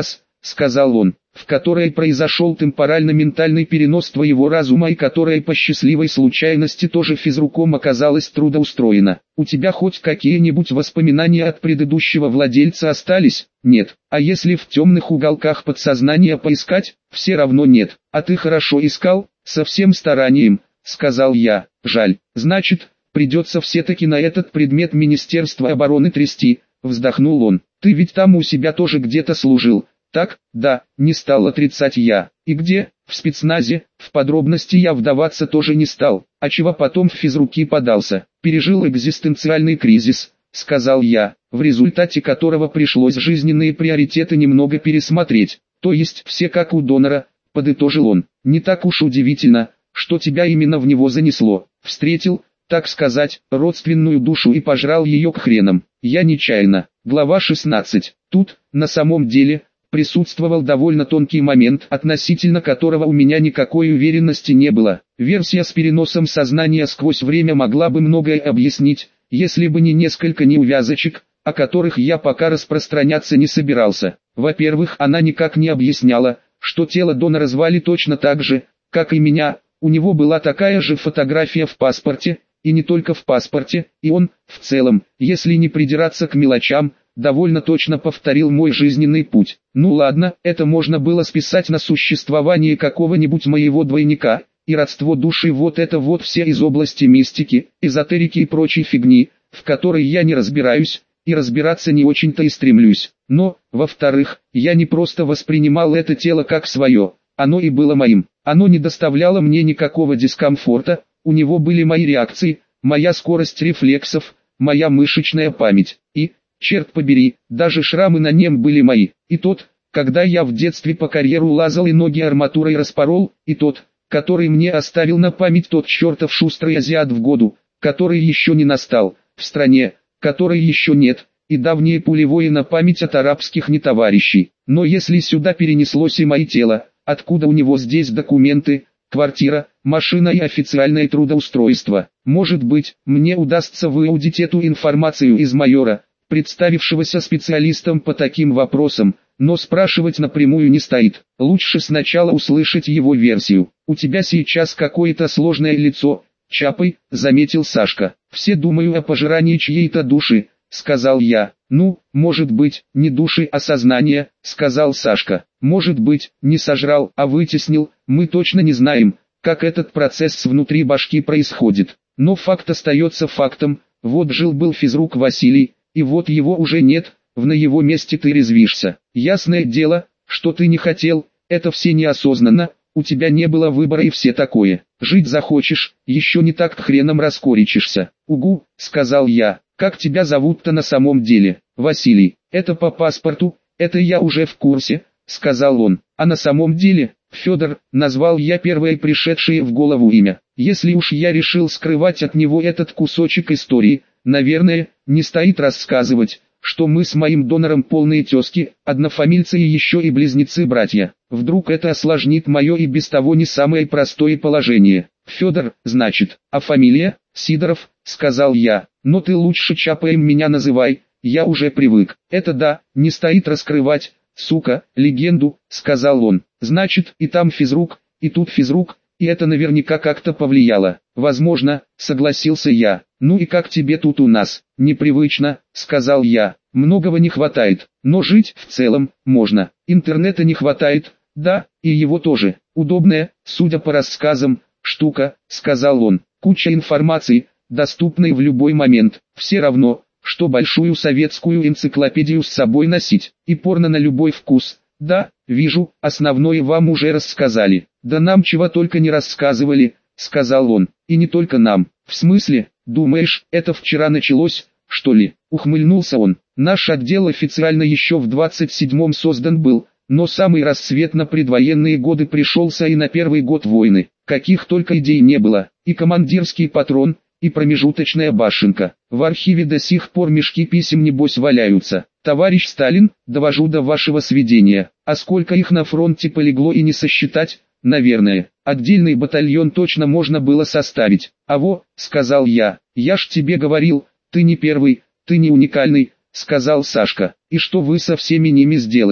сказал он, в которой произошел темпорально-ментальный перенос твоего разума и которая по счастливой случайности тоже физруком оказалась трудоустроена. У тебя хоть какие-нибудь воспоминания от предыдущего владельца остались? Нет. А если в темных уголках подсознания поискать? Все равно нет. А ты хорошо искал? Со всем старанием, сказал я. Жаль. Значит, придется все-таки на этот предмет Министерства обороны трясти, вздохнул он. Ты ведь там у себя тоже где-то служил. Так, да, не стал отрицать я. И где? В спецназе. В подробности я вдаваться тоже не стал. А чего потом в физруки подался? Пережил экзистенциальный кризис, сказал я, в результате которого пришлось жизненные приоритеты немного пересмотреть. То есть все как у донора, подытожил он. Не так уж удивительно, что тебя именно в него занесло. Встретил, так сказать, родственную душу и пожрал ее к хренам. Я нечаянно. Глава шестнадцать. Тут, на самом деле, присутствовал довольно тонкий момент, относительно которого у меня никакой уверенности не было. Версия с переносом сознания сквозь время могла бы многое объяснить, если бы не несколько неувязочек, о которых я пока распространяться не собирался. Во-первых, она никак не объясняла, что тело донора звали точно так же, как и меня, у него была такая же фотография в паспорте, и не только в паспорте, и он, в целом, если не придираться к мелочам, довольно точно повторил мой жизненный путь. Ну ладно, это можно было списать на существование какого-нибудь моего двойника, и родство души, вот это вот все из области мистики, эзотерики и прочей фигни, в которой я не разбираюсь, и разбираться не очень-то и стремлюсь. Но, во-вторых, я не просто воспринимал это тело как свое, оно и было моим. Оно не доставляло мне никакого дискомфорта, у него были мои реакции, моя скорость рефлексов, моя мышечная память, и, черт побери, даже шрамы на нем были мои. И тот, когда я в детстве по карьеру лазал и ноги арматурой распорол, и тот, который мне оставил на память тот чертов шустрый азиат в году, который еще не настал, в стране, которой еще нет, и давнее пулевое на память от арабских нетоварищей. Но если сюда перенеслось и мое тело, откуда у него здесь документы, квартира, машина и официальное трудоустройство? Может быть, мне удастся выудить эту информацию из майора, представившегося специалистом по таким вопросам, но спрашивать напрямую не стоит. Лучше сначала услышать его версию. «У тебя сейчас какое-то сложное лицо, Чапай», — заметил Сашка. «Все думаю о пожирании чьей-то души», — сказал я. «Ну, может быть, не души, а сознание», — сказал Сашка. «Может быть, не сожрал, а вытеснил, мы точно не знаем, как этот процесс внутри башки происходит. Но факт остается фактом, вот жил-был физрук Василий, и вот его уже нет, в на его месте ты резвишься. Ясное дело, что ты не хотел, это все неосознанно, у тебя не было выбора и все такое. Жить захочешь, еще не так хреном раскорячишься». «Угу», — сказал я. «Как тебя зовут-то на самом деле?» «Василий». «Это по паспорту, это я уже в курсе», — сказал он. «А на самом деле, Федор», — назвал я первое пришедшее в голову имя. Если уж я решил скрывать от него этот кусочек истории, наверное, не стоит рассказывать, что мы с моим донором полные тезки, однофамильцы и еще и близнецы-братья. Вдруг это осложнит мое и без того не самое простое положение. «Федор, значит, а фамилия?» «Сидоров», — сказал я. «Но ты лучше Чапаем меня называй, я уже привык». «Это да, не стоит раскрывать, сука, легенду», — сказал он. «Значит, и там физрук, и тут физрук, и это наверняка как-то повлияло». «Возможно», — согласился я. «Ну и как тебе тут у нас?» «Непривычно», — сказал я. «Многого не хватает, но жить в целом можно. Интернета не хватает, да, и его тоже. Удобная, судя по рассказам, штука», — сказал он. «Куча информации, доступной в любой момент. Все равно, что большую советскую энциклопедию с собой носить. И порно на любой вкус. Да, вижу, основное вам уже рассказали». «Да нам чего только не рассказывали», — сказал он. «И не только нам». «В смысле, думаешь, это вчера началось, что ли?» — ухмыльнулся он. «Наш отдел официально еще в двадцать седьмом создан был, но самый расцвет на предвоенные годы пришелся и на первый год войны. Каких только идей не было, и командирский патрон, и промежуточная башенка. В архиве до сих пор мешки писем небось валяются. Товарищ Сталин, довожу до вашего сведения, а сколько их на фронте полегло и не сосчитать, наверное. Отдельный батальон точно можно было составить. «А во», — сказал я, — «я ж тебе говорил, ты не первый, ты не уникальный», — сказал Сашка. «И что вы со всеми ними сделали?»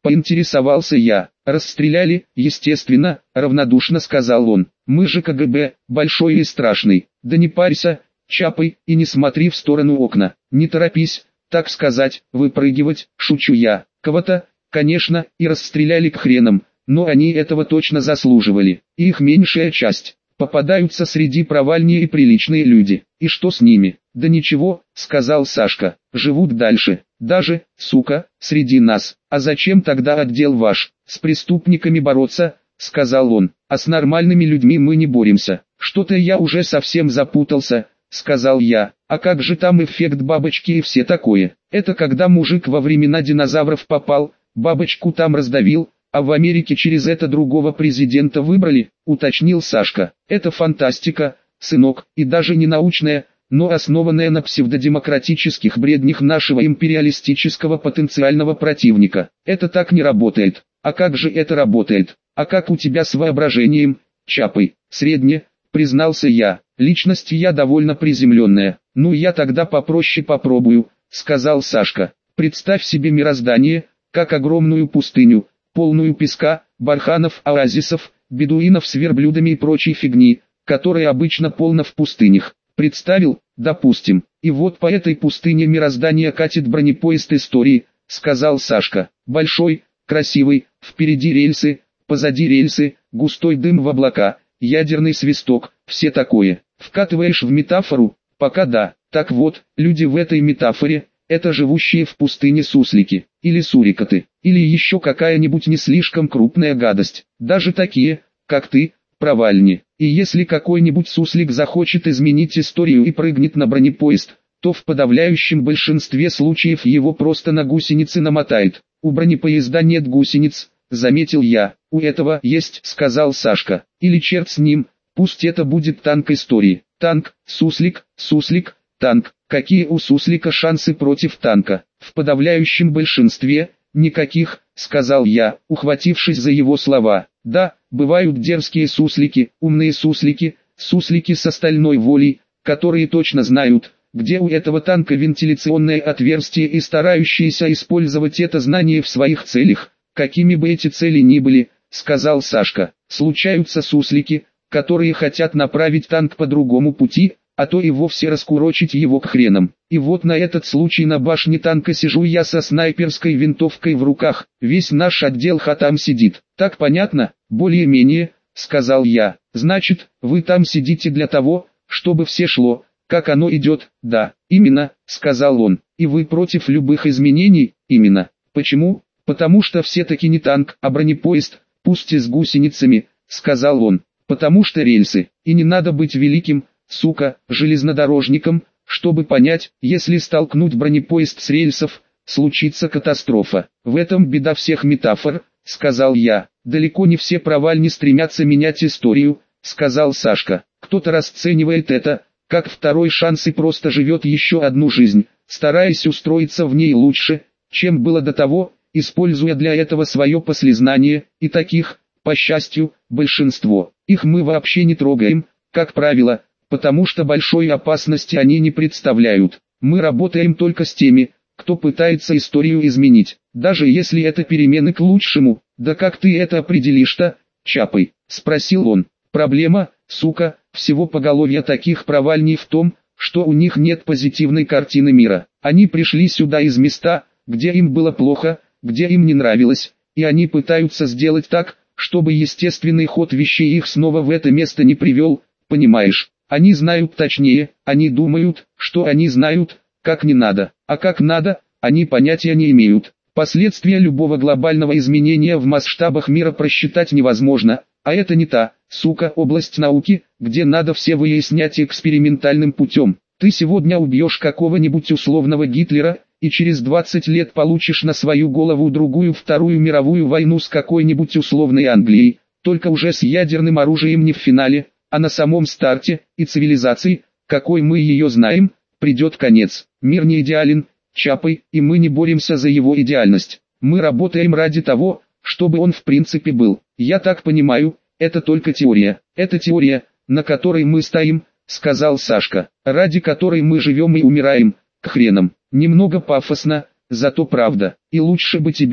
Поинтересовался я. Расстреляли, естественно, равнодушно сказал он. Мы же ка гэ бэ, большой и страшный. Да не парься, Чапай, и не смотри в сторону окна. Не торопись, так сказать, выпрыгивать, шучу я. Кого-то, конечно, и расстреляли к хренам, но они этого точно заслуживали. И их меньшая часть. Попадаются среди провальные и приличные люди. И что с ними? Да ничего, сказал Сашка. Живут дальше. Даже, сука, среди нас. А зачем тогда отдел ваш? С преступниками бороться, сказал он. А с нормальными людьми мы не боремся. Что-то я уже совсем запутался, сказал я. А как же там эффект бабочки и все такое? Это когда мужик во времена динозавров попал, бабочку там раздавил, а в Америке через это другого президента выбрали, уточнил Сашка. Это фантастика, сынок, и даже не научная, но основанная на псевдодемократических бреднях нашего империалистического потенциального противника. Это так не работает. А как же это работает? А как у тебя с воображением, Чапай? Средне, признался я. Личность я довольно приземленная. Ну я тогда попроще попробую, сказал Сашка. Представь себе мироздание, как огромную пустыню, полную песка, барханов, оазисов, бедуинов с верблюдами и прочей фигни, которая обычно полна в пустынях. Представил, допустим, и вот по этой пустыне мироздания катит бронепоезд истории, сказал Сашка. Большой, красивый, впереди рельсы, позади рельсы, густой дым в облака, ядерный свисток, все такое. Вкатываешь в метафору? Пока да. Так вот, люди в этой метафоре – это живущие в пустыне суслики, или сурикаты, или еще какая-нибудь не слишком крупная гадость. Даже такие, как ты, провальни. И если какой-нибудь суслик захочет изменить историю и прыгнет на бронепоезд, то в подавляющем большинстве случаев его просто на гусеницы намотает. У бронепоезда нет гусениц, заметил я. У этого есть, сказал Сашка. Или черт с ним, пусть это будет танк истории. Танк, суслик, суслик, танк. Какие у суслика шансы против танка? В подавляющем большинстве никаких, сказал я, ухватившись за его слова. Да, бывают дерзкие суслики, умные суслики, суслики с остальной волей, которые точно знают, где у этого танка вентиляционное отверстие и старающиеся использовать это знание в своих целях, какими бы эти цели ни были, сказал Сашка. Случаются суслики, которые хотят направить танк по другому пути, а то и вовсе раскурочить его к хренам. И вот на этот случай на башне танка сижу я со снайперской винтовкой в руках, весь наш отдел ха там сидит. Так понятно? Более-менее, сказал я. Значит, вы там сидите для того, чтобы все шло, как оно идет? Да, именно, сказал он. И вы против любых изменений? Именно. Почему? Потому что все-таки не танк, а бронепоезд, пусть и с гусеницами, сказал он. Потому что рельсы. И не надо быть великим, сука, железнодорожником, чтобы понять, если столкнуть бронепоезд с рельсов, случится катастрофа. В этом беда всех метафор, сказал я. Далеко не все провальни стремятся менять историю, сказал Сашка. Кто-то расценивает это, как второй шанс и просто живет еще одну жизнь, стараясь устроиться в ней лучше, чем было до того, используя для этого свое послезнание, и таких, по счастью, большинство. Их мы вообще не трогаем, как правило, потому что большой опасности они не представляют. Мы работаем только с теми, кто пытается историю изменить, даже если это перемены к лучшему. Да как ты это определишь-то, Чапай? Спросил он. Проблема, сука, всего поголовья таких провальней в том, что у них нет позитивной картины мира. Они пришли сюда из места, где им было плохо, где им не нравилось, и они пытаются сделать так, чтобы естественный ход вещей их снова в это место не привел, понимаешь? Они знают точнее, они думают, что они знают, как не надо, а как надо, они понятия не имеют. Последствия любого глобального изменения в масштабах мира просчитать невозможно, а это не та, сука, область науки, где надо все выяснять экспериментальным путем. Ты сегодня убьешь какого-нибудь условного Гитлера, и через двадцать лет получишь на свою голову другую Вторую мировую войну с какой-нибудь условной Англией, только уже с ядерным оружием не в финале, а на самом старте, и цивилизации, какой мы ее знаем, придет конец. Мир не идеален, Чапай, и мы не боремся за его идеальность. Мы работаем ради того, чтобы он в принципе был. Я так понимаю, это только теория. Это теория, на которой мы стоим, сказал Сашка, ради которой мы живем и умираем, к хренам. Немного пафосно, зато правда. И лучше бы тебе,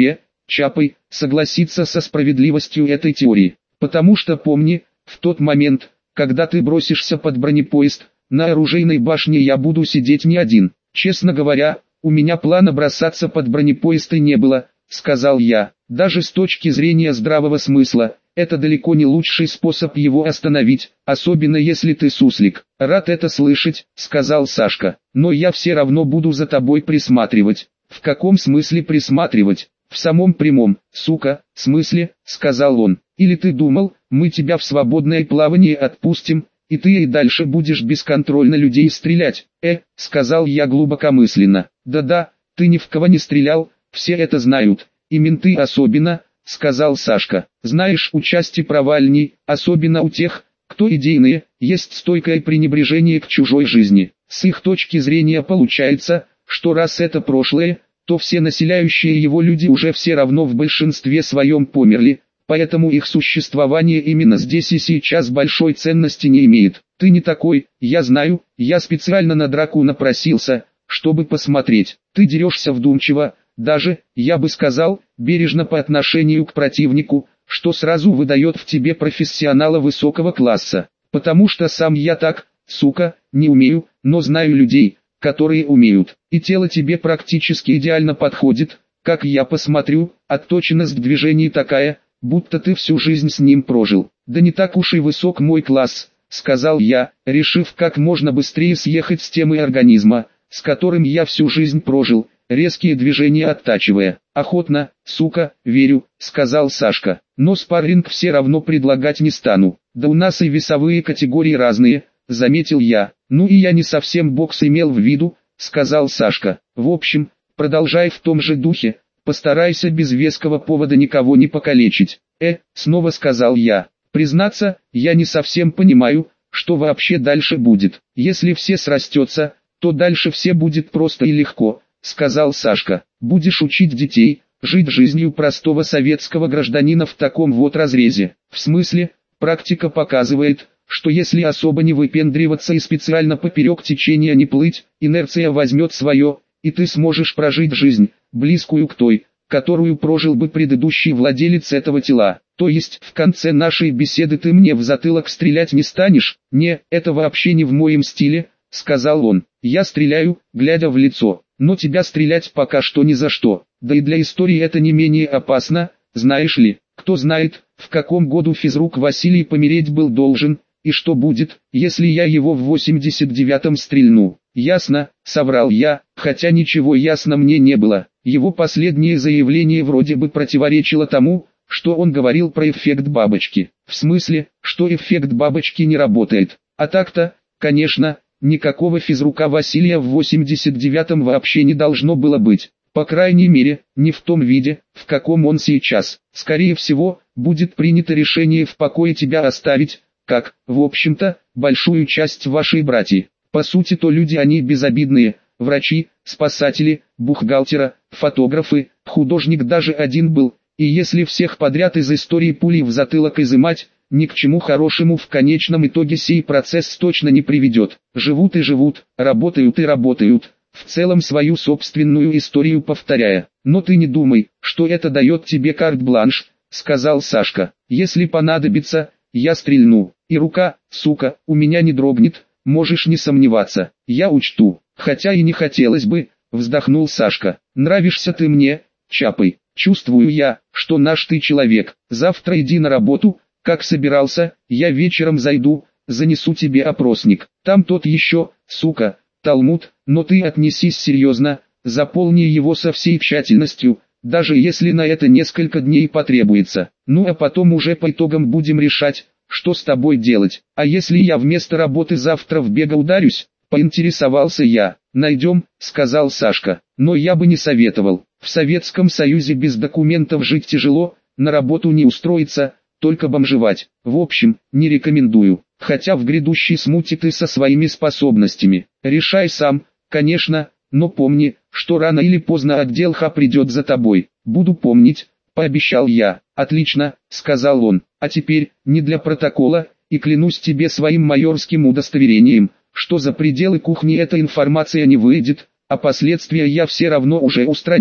Чапай, согласиться со справедливостью этой теории. Потому что помни, в тот момент, когда ты бросишься под бронепоезд, на оружейной башне я буду сидеть не один. Честно говоря, у меня плана бросаться под бронепоезд и не было, сказал я. Даже с точки зрения здравого смысла, это далеко не лучший способ его остановить, особенно если ты суслик. Рад это слышать, сказал Сашка. Но я все равно буду за тобой присматривать. В каком смысле присматривать? В самом прямом, сука, смысле, сказал он. Или ты думал, мы тебя в свободное плавание отпустим, и ты и дальше будешь бесконтрольно людей стрелять? Э, сказал я глубокомысленно. Да-да, ты ни в кого не стрелял, все это знают, и менты особенно, сказал Сашка. Знаешь, у части провальней, особенно у тех, кто идейные, есть стойкое пренебрежение к чужой жизни. С их точки зрения получается, что раз это прошлое, то все населяющие его люди уже все равно в большинстве своем померли, поэтому их существование именно здесь и сейчас большой ценности не имеет. Ты не такой, я знаю, я специально на драку напросился, чтобы посмотреть. Ты дерешься вдумчиво, даже, я бы сказал, бережно по отношению к противнику, что сразу выдает в тебе профессионала высокого класса. Потому что сам я так, сука, не умею, но знаю людей, которые умеют. И тело тебе практически идеально подходит, как я посмотрю, отточенность движений такая, будто ты всю жизнь с ним прожил. Да не так уж и высок мой класс, сказал я, решив как можно быстрее съехать с темы организма, с которым я всю жизнь прожил, резкие движения оттачивая. Охотно, сука, верю, сказал Сашка, но спарринг все равно предлагать не стану. Да у нас и весовые категории разные, заметил я. Ну и я не совсем бокс имел в виду, сказал Сашка. В общем, продолжай в том же духе, постарайся без веского повода никого не покалечить. Э, снова сказал я. Признаться, я не совсем понимаю, что вообще дальше будет. Если все срастется, то дальше все будет просто и легко, сказал Сашка. Будешь учить детей, жить жизнью простого советского гражданина в таком вот разрезе. В смысле, практика показывает, что если особо не выпендриваться и специально поперек течения не плыть, инерция возьмет свое, и ты сможешь прожить жизнь, близкую к той, которую прожил бы предыдущий владелец этого тела. То есть, в конце нашей беседы ты мне в затылок стрелять не станешь? Не, это вообще не в моем стиле, сказал он. Я стреляю, глядя в лицо, но тебя стрелять пока что ни за что. Да и для истории это не менее опасно, знаешь ли. Кто знает, в каком году физрук Василий помереть был должен, и что будет, если я его в восемьдесят девятом стрельну. Ясно, соврал я, хотя ничего ясно мне не было. Его последнее заявление вроде бы противоречило тому, что он говорил про эффект бабочки. В смысле, что эффект бабочки не работает. А так-то, конечно, никакого физрука Василия в восемьдесят девятом вообще не должно было быть. По крайней мере, не в том виде, в каком он сейчас. Скорее всего, будет принято решение в покое тебя оставить, как, в общем-то, большую часть вашей братьи. По сути то люди они безобидные, врачи, спасатели, бухгалтера, фотографы, художник даже один был, и если всех подряд из истории пулей в затылок изымать, ни к чему хорошему в конечном итоге сей процесс точно не приведет. Живут и живут, работают и работают, в целом свою собственную историю повторяя. Но ты не думай, что это дает тебе карт-бланш, сказал Сашка. Если понадобится, я стрельну, и рука, сука, у меня не дрогнет, можешь не сомневаться, я учту, хотя и не хотелось бы, вздохнул Сашка. Нравишься ты мне, Чапай, чувствую я, что наш ты человек. Завтра иди на работу, как собирался, я вечером зайду, занесу тебе опросник. Там тот еще, сука, талмуд, но ты отнесись серьезно, заполни его со всей тщательностью, даже если на это несколько дней потребуется. Ну а потом уже по итогам будем решать, что с тобой делать. А если я вместо работы завтра в бега ударюсь, поинтересовался я. Найдем, сказал Сашка, но я бы не советовал. В Советском Союзе без документов жить тяжело, на работу не устроиться, только бомжевать. В общем, не рекомендую. Хотя в грядущей смуте ты со своими способностями. Решай сам, конечно, но помни, что рано или поздно отдел Х придет за тобой. Буду помнить, пообещал я. Отлично, сказал он. А теперь, не для протокола, и клянусь тебе своим майорским удостоверением, что за пределы кухни эта информация не выйдет, а последствия я все равно уже устранил.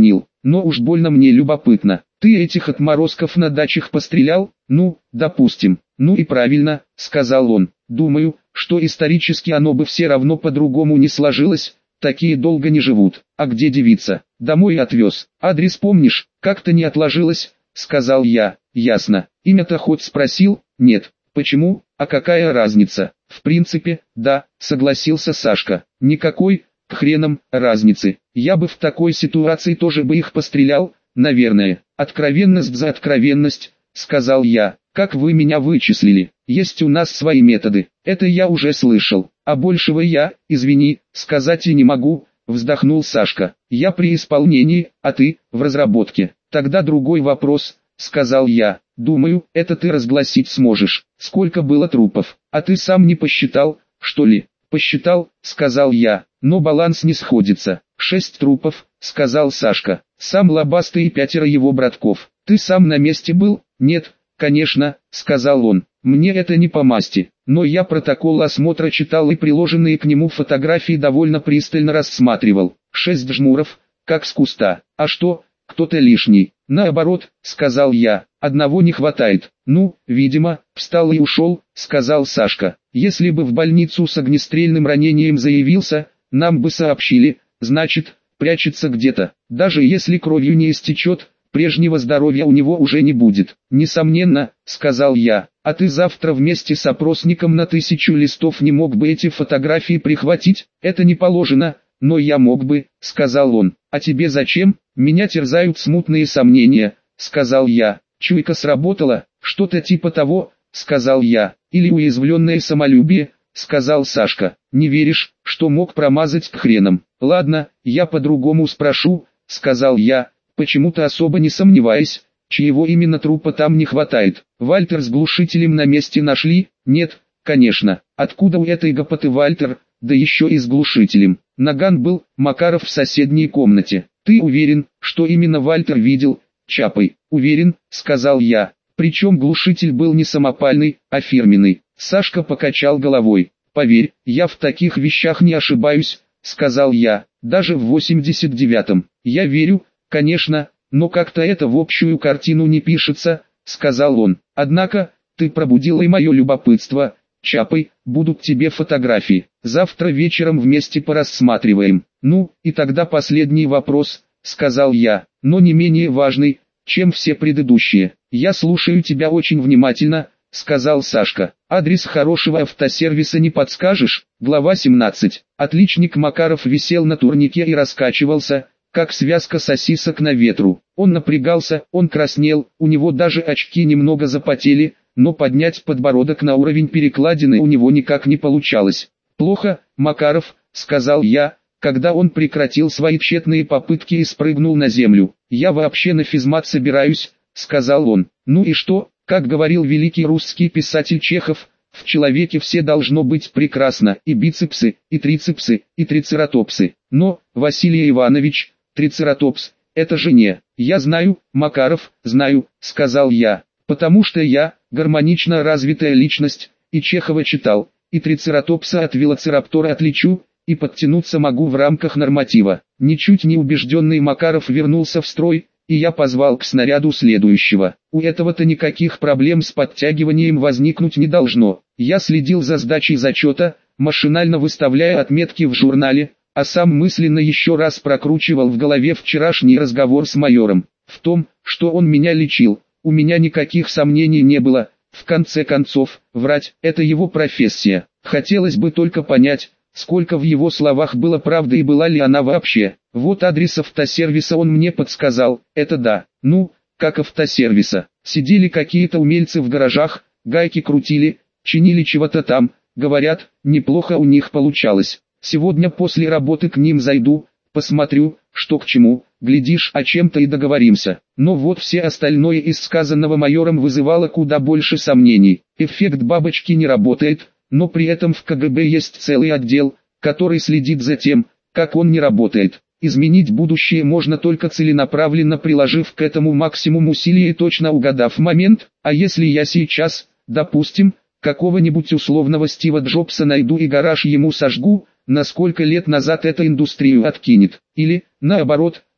но уж больно мне любопытно. Ты этих отморозков на дачах пострелял? Ну, допустим. Ну и правильно, сказал он. Думаю, что исторически оно бы все равно по-другому не сложилось, такие долго не живут. А где девица? Домой отвез. Адрес помнишь? Как-то не отложилось, сказал я. Ясно. Имя-то хоть спросил? Нет. Почему? А какая разница? В принципе, да, согласился Сашка. Никакой, к хренам, разницы. Я бы в такой ситуации тоже бы их пострелял, наверное. Откровенность за откровенность, сказал я. Как вы меня вычислили? Есть у нас свои методы. Это я уже слышал. А большего я, извини, сказать и не могу, вздохнул Сашка. Я при исполнении, а ты, в разработке. Тогда другой вопрос, сказал я. Думаю, это ты разгласить сможешь. Сколько было трупов? А ты сам не посчитал, что ли? Посчитал, сказал я, но баланс не сходится. Шесть трупов, сказал Сашка. Сам Лобастый и пятеро его братков. Ты сам на месте был? Нет, конечно, сказал он. Мне это не по масти. Но я протокол осмотра читал и приложенные к нему фотографии довольно пристально рассматривал. Шесть жмуров, как с куста. А что, кто-то лишний? Наоборот, сказал я, одного не хватает. Ну, видимо, встал и ушел, сказал Сашка. Если бы в больницу с огнестрельным ранением заявился, нам бы сообщили, значит, прячется где-то. Даже если кровью не истечет, прежнего здоровья у него уже не будет. Несомненно, сказал я. А ты завтра вместе с опросником на тысячу листов не мог бы эти фотографии прихватить? Это не положено, но я мог бы, сказал он. А тебе зачем? Меня терзают смутные сомнения, сказал я. Чуйка сработала, что-то типа того, сказал я. Или уязвленное самолюбие, сказал Сашка. Не веришь, что мог промазать к хренам? Ладно, я по-другому спрошу, сказал я, почему-то особо не сомневаясь, чьего именно трупа там не хватает. Вальтер с глушителем на месте нашли? Нет, конечно. Откуда у этой гопоты Вальтер, да еще и с глушителем? Наган был, Макаров в соседней комнате. Ты уверен, что именно Вальтер видел? Чапай. Уверен, сказал я. Причем глушитель был не самопальный, а фирменный. Сашка покачал головой. Поверь, я в таких вещах не ошибаюсь, сказал я. Даже в восемьдесят девятом. Я верю, конечно, но как-то это в общую картину не пишется, сказал он. Однако, ты пробудила и мое любопытство. Чапай, будут тебе фотографии. Завтра вечером вместе порассматриваем. Ну, и тогда последний вопрос, сказал я, но не менее важный, чем все предыдущие. Я слушаю тебя очень внимательно, сказал Сашка. Адрес хорошего автосервиса не подскажешь? Глава семнадцать. Отличник Макаров висел на турнике и раскачивался, как связка сосисок на ветру. Он напрягался, он краснел, у него даже очки немного запотели, но поднять подбородок на уровень перекладины у него никак не получалось. «Плохо, Макаров», — сказал я, когда он прекратил свои тщетные попытки и спрыгнул на землю. «Я вообще на физмат собираюсь», — сказал он. «Ну и что, как говорил великий русский писатель Чехов, в человеке все должно быть прекрасно, и бицепсы, и трицепсы, и трицератопсы. Но, Василий Иванович, трицератопс, это же не...» «Я знаю, Макаров, знаю», — сказал я, «потому что я, гармонично развитая личность, и Чехова читал, и трицератопса от велоцираптора отличу, и подтянуться могу в рамках норматива». Ничуть не убежденный Макаров вернулся в строй, и я позвал к снаряду следующего. У этого-то никаких проблем с подтягиванием возникнуть не должно. Я следил за сдачей зачета, машинально выставляя отметки в журнале, а сам мысленно еще раз прокручивал в голове вчерашний разговор с майором. В том, что он меня лечил, у меня никаких сомнений не было. В конце концов, врать – это его профессия. Хотелось бы только понять, сколько в его словах было правды и была ли она вообще. Вот адрес автосервиса он мне подсказал, это да. Ну, как автосервиса. Сидели какие-то умельцы в гаражах, гайки крутили, чинили чего-то там, говорят, неплохо у них получалось. Сегодня после работы к ним зайду, посмотрю, что к чему, глядишь, о чем-то и договоримся. Но вот все остальное из сказанного майором вызывало куда больше сомнений. Эффект бабочки не работает, но при этом в ка гэ бэ есть целый отдел, который следит за тем, как он не работает. Изменить будущее можно только целенаправленно приложив к этому максимум усилий и точно угадав момент, а если я сейчас, допустим, какого-нибудь условного Стива Джобса найду и гараж ему сожгу, на сколько лет назад эта индустрию откинет, или, наоборот,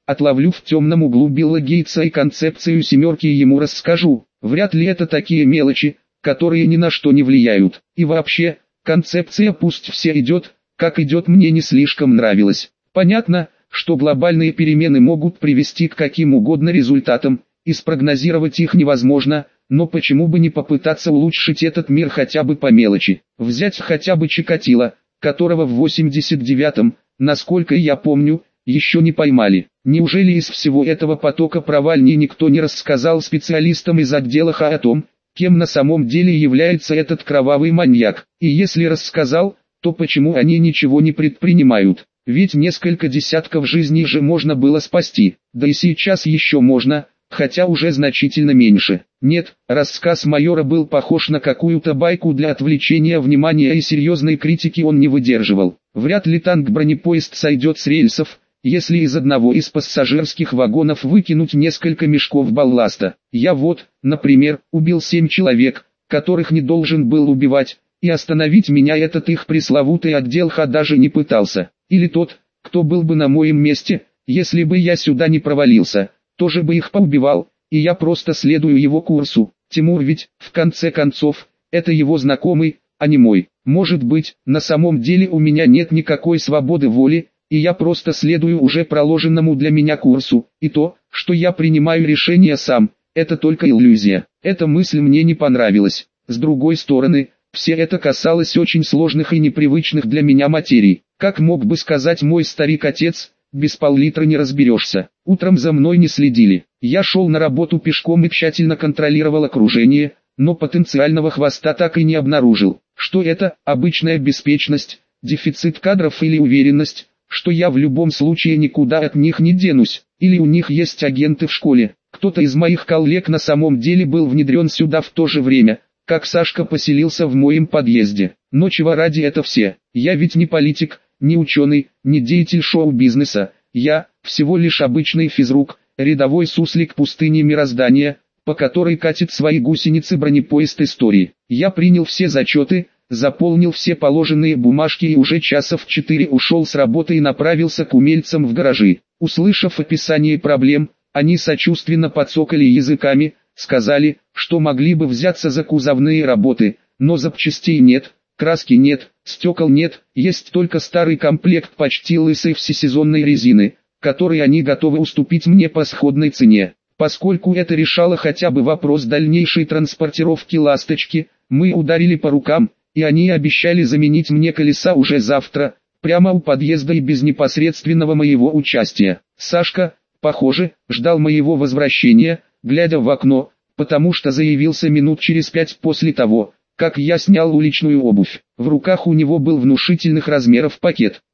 отловлю в темном углу Билла Гейтса и концепцию семерки ему расскажу. Вряд ли это такие мелочи, которые ни на что не влияют. И вообще, концепция пусть все идет, как идет, мне не слишком нравилась. Понятно, что глобальные перемены могут привести к каким угодно результатам, и спрогнозировать их невозможно, но почему бы не попытаться улучшить этот мир хотя бы по мелочи. Взять хотя бы Чикатило, которого в восемьдесят девятом, насколько я помню, еще не поймали. Неужели из всего этого потока провальней никто не рассказал специалистам из отдела Х о том, кем на самом деле является этот кровавый маньяк? И если рассказал, то почему они ничего не предпринимают? Ведь несколько десятков жизней же можно было спасти, да и сейчас еще можно, хотя уже значительно меньше. Нет, рассказ майора был похож на какую-то байку для отвлечения внимания, и серьезной критики он не выдерживал. Вряд ли танк-бронепоезд сойдет с рельсов, если из одного из пассажирских вагонов выкинуть несколько мешков балласта. Я вот, например, убил семь человек, которых не должен был убивать, и остановить меня этот их пресловутый отдел Х даже не пытался. Или тот, кто был бы на моем месте, если бы я сюда не провалился, тоже бы их поубивал, и я просто следую его курсу. Тимур ведь, в конце концов, это его знакомый, а не мой. Может быть, на самом деле у меня нет никакой свободы воли, и я просто следую уже проложенному для меня курсу, и то, что я принимаю решение сам, это только иллюзия. Эта мысль мне не понравилась. С другой стороны, все это касалось очень сложных и непривычных для меня материй. Как мог бы сказать мой старик-отец, без пол-литра не разберешься. Утром за мной не следили. Я шел на работу пешком и тщательно контролировал окружение, но потенциального хвоста так и не обнаружил. Что это, обычная беспечность, дефицит кадров или уверенность, что я в любом случае никуда от них не денусь, или у них есть агенты в школе. Кто-то из моих коллег на самом деле был внедрен сюда в то же время, как Сашка поселился в моем подъезде. Но чего ради это все? Я ведь не политик, не ученый, не деятель шоу-бизнеса. Я всего лишь обычный физрук, рядовой суслик пустыни мироздания, по которой катит свои гусеницы бронепоезд истории. Я принял все зачеты, заполнил все положенные бумажки и уже часа в четыре ушел с работы и направился к умельцам в гаражи. Услышав описание проблем, они сочувственно подсокали языками, сказали, что могли бы взяться за кузовные работы, но запчастей нет, краски нет, стекол нет, есть только старый комплект почти лысой всесезонной резины, который они готовы уступить мне по сходной цене. Поскольку это решало хотя бы вопрос дальнейшей транспортировки «Ласточки», мы ударили по рукам, и они обещали заменить мне колеса уже завтра, прямо у подъезда и без непосредственного моего участия. Сашка, похоже, ждал моего возвращения, глядя в окно, потому что заявился минут через пять после того, как я снял уличную обувь. В руках у него был внушительных размеров пакет.